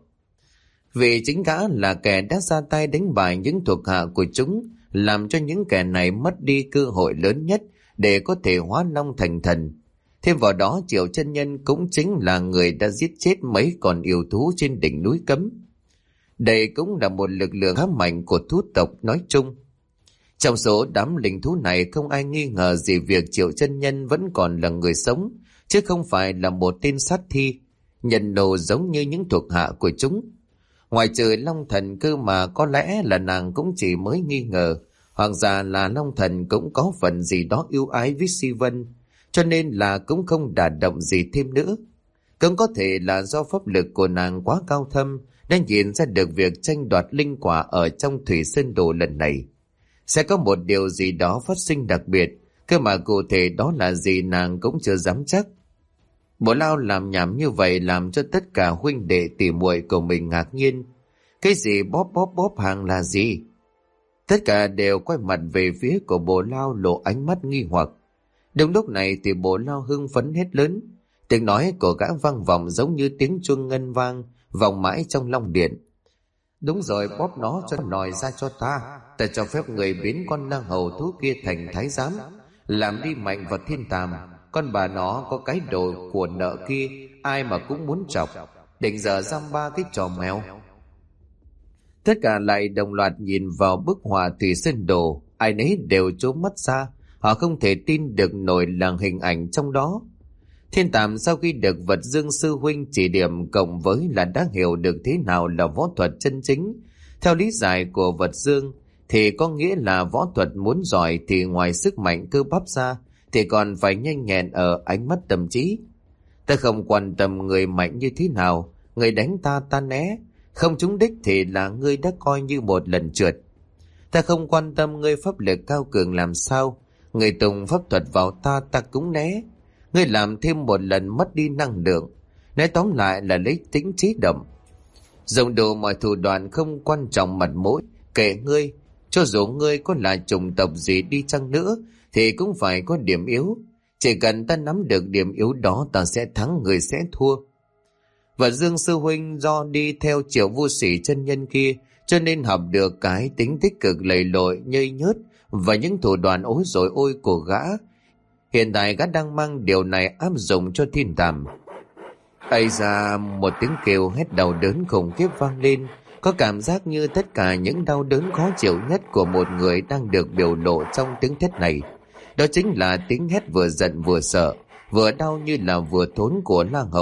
A: Vì chính gã là kẻ đã ra tay đánh bại những thuộc hạ của chúng, làm cho những kẻ này mất đi cơ hội lớn nhất để có thể hóa long thành thần. Thêm vào đó, Triệu chân nhân cũng chính là người đã giết chết mấy con yêu thú trên đỉnh núi Cấm. Đây cũng là một lực lượng khá mạnh của thú tộc nói chung. Trong số đám linh thú này không ai nghi ngờ gì việc Triệu chân nhân vẫn còn là người sống, chứ không phải là một tên sát thi, nhân nô giống như những thuộc hạ của chúng. Ngoài trừ Long Thần cơ mà có lẽ là nàng cũng chỉ mới nghi ngờ, hoặc giả là Long Thần cũng có phần gì đó yêu ái với Si Vân, cho nên là cũng không đả động gì thêm nữa. Cũng có thể là do pháp lực của nàng quá cao thâm, đã nhìn ra được việc tranh đoạt linh quả ở trong thủy sơn đồ lần này sẽ có một điều gì đó phát sinh đặc biệt, cơ mà cụ thể đó là gì nàng cũng chưa dám chắc. Bồ Lao làm nhảm như vậy làm cho tất cả huynh đệ tỉ muội của mình ngạc nhiên. Cái gì bóp bóp bóp hàng là gì? Tất cả đều quay mặt về phía của Bồ Lao lộ ánh mắt nghi hoặc. Đúng lúc này thì Bồ Lao hưng phấn hết lớn. Tiếng nói của gã vang vọng giống như tiếng chuông ngân vang vọng mãi trong Long Điện. Đúng rồi, bóp nó cho nòi ra cho ta. Ta cho phép người biến con lang hầu thú kia thành thái giám, làm đi mạnh vào thiên tàm. Con bà nó có cái đồ của nợ kia, ai mà cũng muốn chọc, định giờ giam ba cái trò mèo. Tất cả lại đồng loạt nhìn vào bức họa thủy sơn đồ, ai nấy đều trố mắt ra, họ không thể tin được nổi là hình ảnh trong đó. Thiên tàm sau khi được Vật Dương sư huynh chỉ điểm cộng với là đã hiểu được thế nào là võ thuật chân chính. Theo lý giải của Vật Dương thì có nghĩa là võ thuật muốn giỏi thì ngoài sức mạnh cơ bắp ra thì còn phải nhanh nhẹn ở ánh mắt tâm trí. Ta không quan tâm người mạnh như thế nào, người đánh ta ta né, không trúng đích thì là ngươi đã coi như một lần trượt. Ta không quan tâm ngươi pháp lực cao cường làm sao, người tùng pháp thuật vào ta ta cũng né. Ngươi làm thêm một lần mất đi năng lượng, nói tóm lại là lấy tính trí động. Dùng đủ mọi thủ đoạn không quan trọng mặt mũi, kệ ngươi, cho dù ngươi có là chủng tộc gì đi chăng nữa thì cũng phải có điểm yếu. Chỉ cần ta nắm được điểm yếu đó, ta sẽ thắng, người sẽ thua. Và Dương sư huynh do đi theo Triệu Vô Sỉ chân nhân kia, cho nên học được cái tính tích cực lầy lội, nhây nhớt và những thủ đoạn ối rồi ôi của gã. Hiện tại gã đang mang điều này áp dụng cho thiên tàm. Ây ra, một tiếng kêu hét đau đớn khủng khiếp vang lên, có cảm giác như tất cả những đau đớn khó chịu nhất của một người đang được biểu lộ trong tiếng thét này. Đó chính là tiếng hét vừa giận vừa sợ, vừa đau như là vừa thốn của lang hầu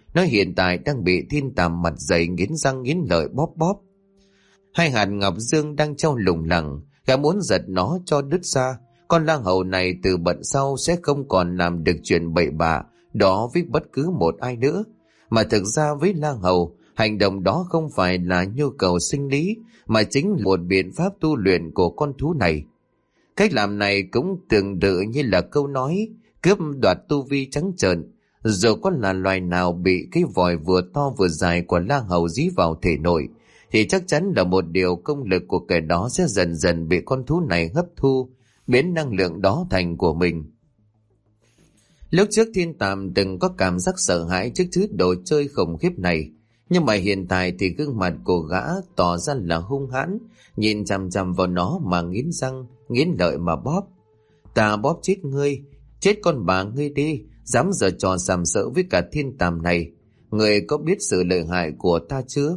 A: Nó hiện tại đang bị thiên tàm mặt dày nghiến răng nghiến lợi bóp bóp. Hai hạt ngọc dương đang treo lủng lẳng, gã muốn giật nó cho đứt ra. Con lang hầu này từ bận sau sẽ không còn làm được chuyện bậy bạ đó với bất cứ một ai nữa. Mà thực ra với lang hầu, hành động đó không phải là nhu cầu sinh lý, mà chính là một biện pháp tu luyện của con thú này. Cách làm này cũng tương tự như là câu nói cướp đoạt tu vi trắng trợn. Dù có là loài nào bị cái vòi vừa to vừa dài của lang hầu dí vào thể nội, thì chắc chắn là một điều công lực của kẻ đó sẽ dần dần bị con thú này hấp thu, biến năng lượng đó thành của mình. Lúc trước thiên tàm từng có cảm giác sợ hãi trước thứ đồ chơi khủng khiếp này, nhưng mà hiện tại thì gương mặt của gã tỏ ra là hung hãn, nhìn chằm chằm vào nó mà nghiến răng, nghiến lợi mà bóp. Ta bóp chết ngươi, chết con bà ngươi đi, dám giở trò sàm sỡ với cả thiên tàm này. Ngươi có biết sự lợi hại của ta chưa?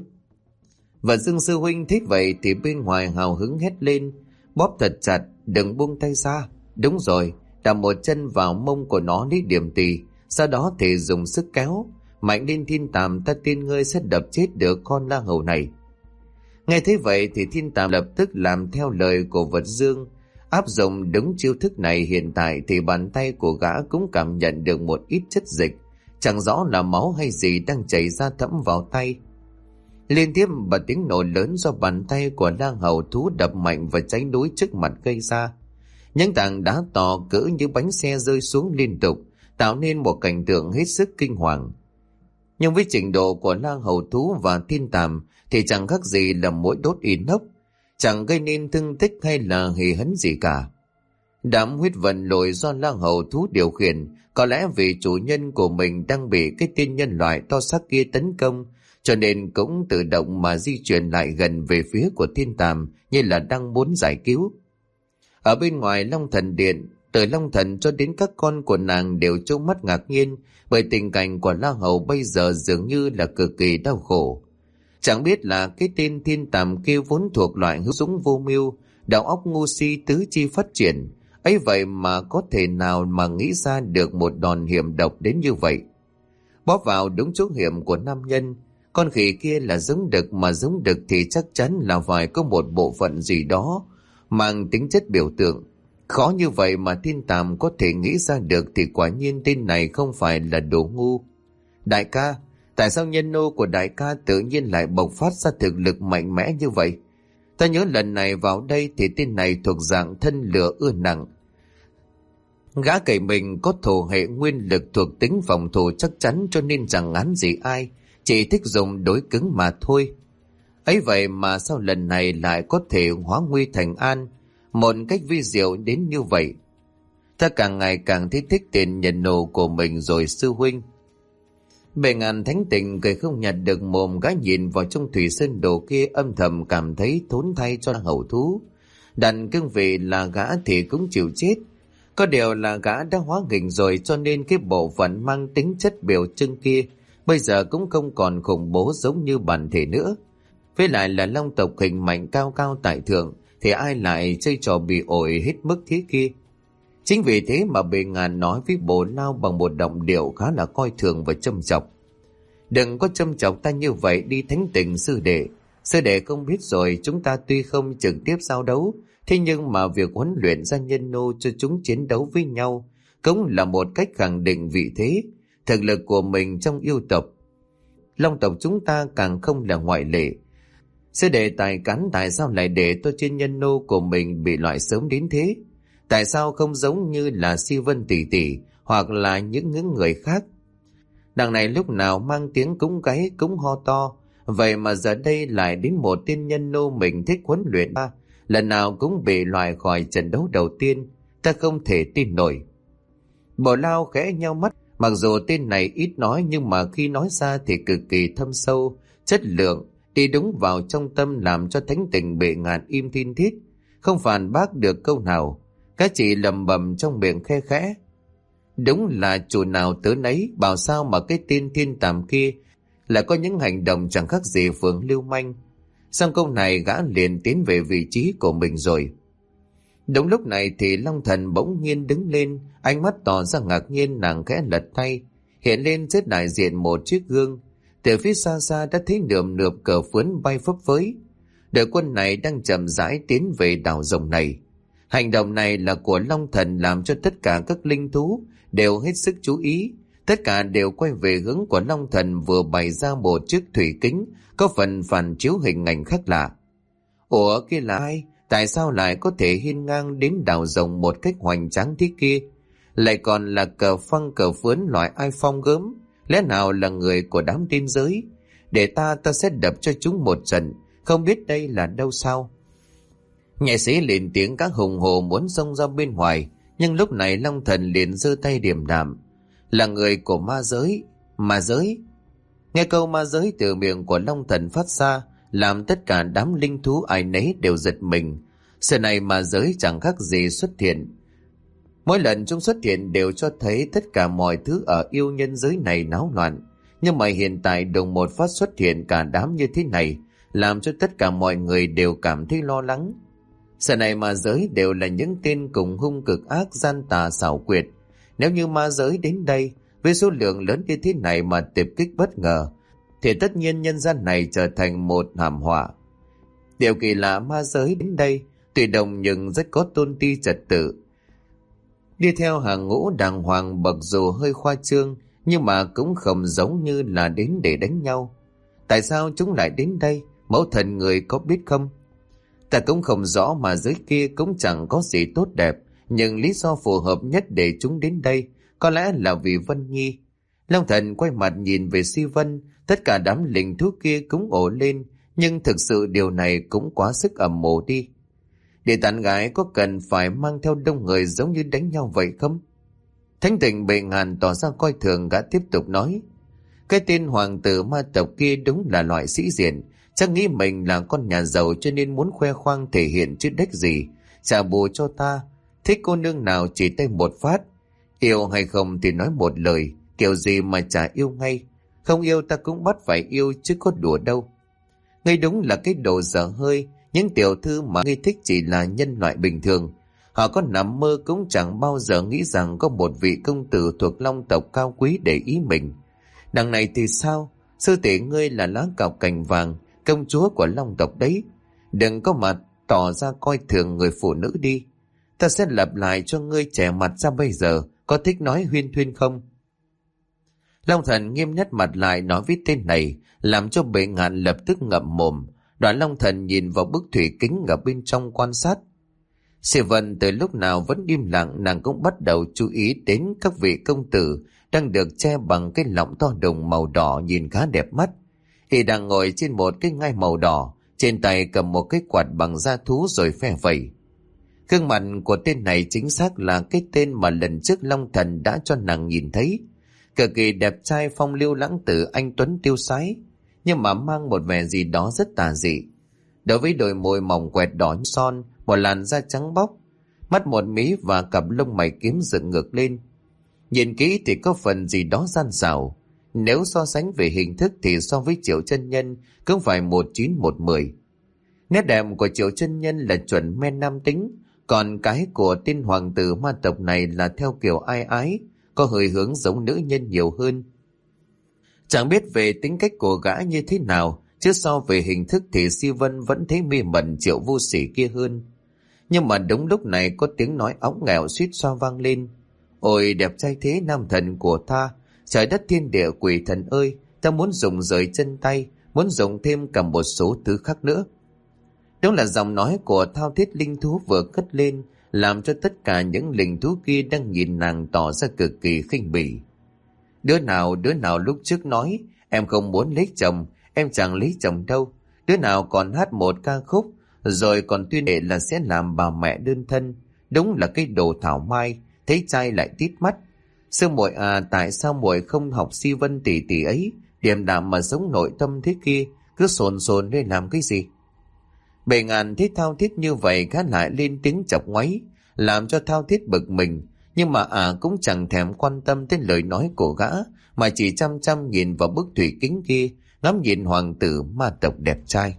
A: Và Dương sư huynh thích vậy thì bên ngoài hào hứng hét lên, bóp thật chặt, đừng buông tay ra. Đúng rồi, đạp một chân vào mông của nó lấy điểm tỳ, sau đó thì dùng sức kéo mạnh lên. Thiên tàm, ta tin ngươi sẽ đập chết được con lang hầu này. Nghe thấy vậy thì thiên tàm lập tức làm theo lời của vật Dương, áp dụng đúng chiêu thức này. Hiện tại thì bàn tay của gã cũng cảm nhận được một ít chất dịch, chẳng rõ là máu hay gì đang chảy ra thấm vào tay. Liên tiếp và tiếng nổ lớn do bàn tay của lang hầu thú đập mạnh vào trái núi trước mặt gây ra. Những tảng đá to cỡ như bánh xe rơi xuống liên tục, tạo nên một cảnh tượng hết sức kinh hoàng. Nhưng với trình độ của lang hầu thú và thiên tàm thì chẳng khác gì là mũi đốt inox, chẳng gây nên thương tích hay là hề hấn gì cả. Đám huyết vận lồi do lang hầu thú điều khiển, có lẽ vì chủ nhân của mình đang bị cái tên nhân loại to xác kia tấn công, cho nên cũng tự động mà di chuyển lại gần về phía của thiên tàm như là đang muốn giải cứu. Ở bên ngoài Long Thần Điện, từ Long Thần cho đến các con của nàng đều trố mắt ngạc nhiên bởi tình cảnh của lang hầu bây giờ dường như là cực kỳ đau khổ. Chẳng biết là cái tên thiên tàm kia vốn thuộc loại hữu dũng vô mưu, đầu óc ngu si tứ chi phát triển, ấy vậy mà có thể nào mà nghĩ ra được một đòn hiểm độc đến như vậy. Bóp vào đúng chỗ hiểm của nam nhân. Con khỉ kia là giống đực, mà giống đực thì chắc chắn là phải có một bộ phận gì đó mang tính chất biểu tượng. Khó như vậy mà thiên tàm có thể nghĩ ra được thì quả nhiên tên này không phải là đồ ngu. Đại ca, tại sao nhân nô của đại ca tự nhiên lại bộc phát ra thực lực mạnh mẽ như vậy? Ta nhớ lần này vào đây thì tên này thuộc dạng thân lửa ưa nặng. Gã cậy mình có thổ hệ nguyên lực thuộc tính phòng thủ chắc chắn, cho nên chẳng ngán gì ai, chỉ thích dùng đối cứng mà thôi. Ấy vậy mà sao lần này lại có thể hóa nguy thành an một cách vi diệu đến như vậy? Ta càng ngày càng thích thích tiền nhận nổ của mình rồi sư huynh. Bề ngàn thánh tình cười không nhặt được mồm, gã nhìn vào trong thủy sơn đồ kia âm thầm cảm thấy thốn thay cho hậu thú. Đàn cương vị là gã thì cũng chịu chết. Có điều là gã đã hóa hình rồi, cho nên cái bộ phận mang tính chất biểu trưng kia bây giờ cũng không còn khủng bố giống như bản thể nữa. Với lại là long tộc hình mạnh cao cao tại thượng, thì ai lại chơi trò bị ổi hết mức thế kia. Chính vì thế mà bề ngàn nói với Bồ Lao bằng một giọng điệu khá là coi thường và châm chọc. Đừng có châm chọc ta như vậy đi thánh tình sư đệ. Sư đệ không biết rồi, chúng ta tuy không trực tiếp giao đấu, thế nhưng mà việc huấn luyện ra nhân nô cho chúng chiến đấu với nhau cũng là một cách khẳng định vị thế, thực lực của mình trong yêu tộc. Long tộc chúng ta càng không là ngoại lệ. Sư đệ tài cán tại sao lại để tôi trên nhân nô của mình bị loại sớm đến thế? Tại sao không giống như là Si Vân tỷ tỷ hoặc là những những người khác? Đằng này lúc nào mang tiếng cúng gáy cúng ho to, vậy mà giờ đây lại đến một tên nhân nô mình thích huấn luyện ba, lần nào cũng bị loại khỏi trận đấu đầu tiên. Ta không thể tin nổi. Bồ Lao khẽ nheo mắt, mặc dù tên này ít nói nhưng mà khi nói ra thì cực kỳ thâm sâu, chất lượng, đi đúng vào trong tâm, làm cho thánh tình bệ ngàn im thin thít, không phản bác được câu nào. Các chị lầm bầm trong miệng khe khẽ. Đúng là chủ nào tớ nấy, bảo sao mà cái tên thiên tàm kia là có những hành động chẳng khác gì phường lưu manh. Xong câu này gã liền tiến về vị trí của mình rồi. Đúng lúc này thì Long Thần bỗng nhiên đứng lên, ánh mắt tỏ ra ngạc nhiên. Nàng khẽ lật tay, hiện lên trước đại diện một chiếc gương. Từ phía xa xa đã thấy nườm nượp cờ phướn bay phấp phới. Đội quân này đang chậm rãi tiến về đảo rồng này. Hành động này là của Long Thần làm cho tất cả các linh thú đều hết sức chú ý. Tất cả đều quay về hướng của Long Thần vừa bày ra một chiếc thủy kính có phần phản chiếu hình ảnh khác lạ. Ủa kia là ai? Tại sao lại có thể hiên ngang đến đảo rồng một cách hoành tráng thế kia? Lại còn là cờ phăng cờ phướn loại ai phong gớm. Lẽ nào là người của đám tiên giới? Để ta ta sẽ đập cho chúng một trận. Không biết đây là đâu sao? Nhẹ sĩ lên tiếng các hùng hồ muốn xông ra bên ngoài. Nhưng lúc này Long Thần liền giơ tay điềm đạm. Là người của ma giới. Ma giới? Nghe câu ma giới từ miệng của Long Thần phát ra, làm tất cả đám linh thú ai nấy đều giật mình. Sự này ma giới chẳng khác gì xuất hiện. Mỗi lần chúng xuất hiện đều cho thấy tất cả mọi thứ ở yêu nhân giới này náo loạn. Nhưng mà hiện tại đùng một phát xuất hiện cả đám như thế này, làm cho tất cả mọi người đều cảm thấy lo lắng. Sự này ma giới đều là những tên cùng hung cực ác, gian tà xảo quyệt. Nếu như ma giới đến đây với số lượng lớn như thế này mà tập kích bất ngờ, thì tất nhiên nhân gian này trở thành một thảm họa. Điều kỳ lạ, ma giới đến đây tùy đồng nhưng rất có tôn ti trật tự. Đi theo hàng ngũ đàng hoàng, mặc dù hơi khoa trương nhưng mà cũng không giống như là đến để đánh nhau. Tại sao chúng lại đến đây? Mẫu thần người có biết không? Ta cũng không rõ, mà giới kia cũng chẳng có gì tốt đẹp, nhưng lý do phù hợp nhất để chúng đến đây có lẽ là vì Vân Nhi. Long Thần quay mặt nhìn về Si Vân, tất cả đám linh thú kia cũng ồ lên, nhưng thực sự điều này cũng quá sức ầm mồ đi. Để tán gái có cần phải mang theo đông người giống như đánh nhau vậy không? Thánh Tịnh bệ ngàn tỏ ra coi thường, gã tiếp tục nói. Cái tên hoàng tử ma tộc kia đúng là loại sĩ diện, chắc nghĩ mình là con nhà giàu cho nên muốn khoe khoang thể hiện chứ đếch gì. Trả bù cho ta, thích cô nương nào chỉ tay một phát, yêu hay không thì nói một lời, kiểu gì mà chả yêu ngay. Không yêu ta cũng bắt phải yêu chứ có đùa đâu. Ngươi đúng là cái đồ dở hơi. Những tiểu thư mà ngươi thích chỉ là nhân loại bình thường. Họ có nằm mơ cũng chẳng bao giờ nghĩ rằng có một vị công tử thuộc Long tộc cao quý để ý mình. Đằng này thì sao? Sư tỷ ngươi là lá cọc cành vàng, công chúa của Long tộc đấy. Đừng có mà tỏ ra coi thường người phụ nữ đi. Ta sẽ lặp lại cho ngươi trẻ mặt ra bây giờ. Có thích nói huyên thuyên không? Long Thần nghiêm nhất mặt lại nói với tên này, làm cho bệ ngạn lập tức ngậm mồm. Đoạn Long Thần nhìn vào bức thủy kính ở bên trong quan sát. Si Vân từ lúc nào vẫn im lặng, nàng cũng bắt đầu chú ý đến các vị công tử đang được che bằng cái lọng to đùng màu đỏ nhìn khá đẹp mắt. Y đang ngồi trên một cái ngai màu đỏ, trên tay cầm một cái quạt bằng da thú rồi phe phẩy. Gương mặt của tên này chính xác là cái tên mà lần trước Long Thần đã cho nàng nhìn thấy. Cực kỳ đẹp trai, phong lưu lãng tử, anh tuấn tiêu sái, nhưng mà mang một vẻ gì đó rất tà dị. Đối với đôi môi mỏng quẹt đỏ son, một làn da trắng bóc, mắt một mí và cặp lông mày kiếm dựng ngược lên. Nhìn kỹ thì có phần gì đó gian xảo. Nếu so sánh về hình thức thì so với Triệu Chân Nhân cũng phải một chín một mười. Nét đẹp của Triệu Chân Nhân là chuẩn men nam tính, còn cái của tên hoàng tử ma tộc này là theo kiểu ai ái, có hơi hướng giống nữ nhân nhiều hơn. Chẳng biết về tính cách của gã như thế nào, chứ so về hình thức thì Si Vân vẫn thấy mê mẩn Triệu Vô Sỉ kia hơn. Nhưng mà đúng lúc này có tiếng nói óng nghèo suýt xoa vang lên. Ôi đẹp trai thế nam thần của ta, trời đất thiên địa quỷ thần ơi, ta muốn dùng rời chân tay, muốn dùng thêm cả một số thứ khác nữa. Đúng là giọng nói của thao thiết linh thú vừa cất lên, làm cho tất cả những linh thú kia đang nhìn nàng tỏ ra cực kỳ khinh bỉ. Đứa nào đứa nào lúc trước nói em không muốn lấy chồng, em chẳng lấy chồng đâu. Đứa nào còn hát một ca khúc rồi còn tuyên thệ là sẽ làm bà mẹ đơn thân. Đúng là cái đồ thảo mai, thấy trai lại tít mắt. Sư muội à, tại sao muội không học Si Vân tỷ tỷ ấy, điềm đạm mà sống nội tâm thế kia, cứ sồn sồn lên làm cái gì? Bệ Ngạn thấy thao thiết như vậy gã lại lên tiếng chọc ngoáy, làm cho thao thiết bực mình. Nhưng mà à cũng chẳng thèm quan tâm đến lời nói của gã, mà chỉ chăm chăm nhìn vào bức thủy kính kia, ngắm nhìn hoàng tử ma tộc đẹp trai.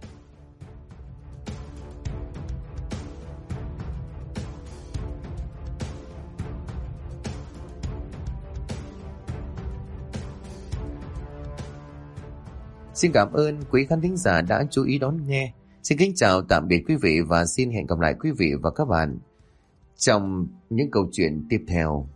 A: Xin cảm ơn quý khán thính giả đã chú ý đón nghe. Xin kính chào tạm biệt quý vị và xin hẹn gặp lại quý vị và các bạn trong những câu chuyện tiếp theo.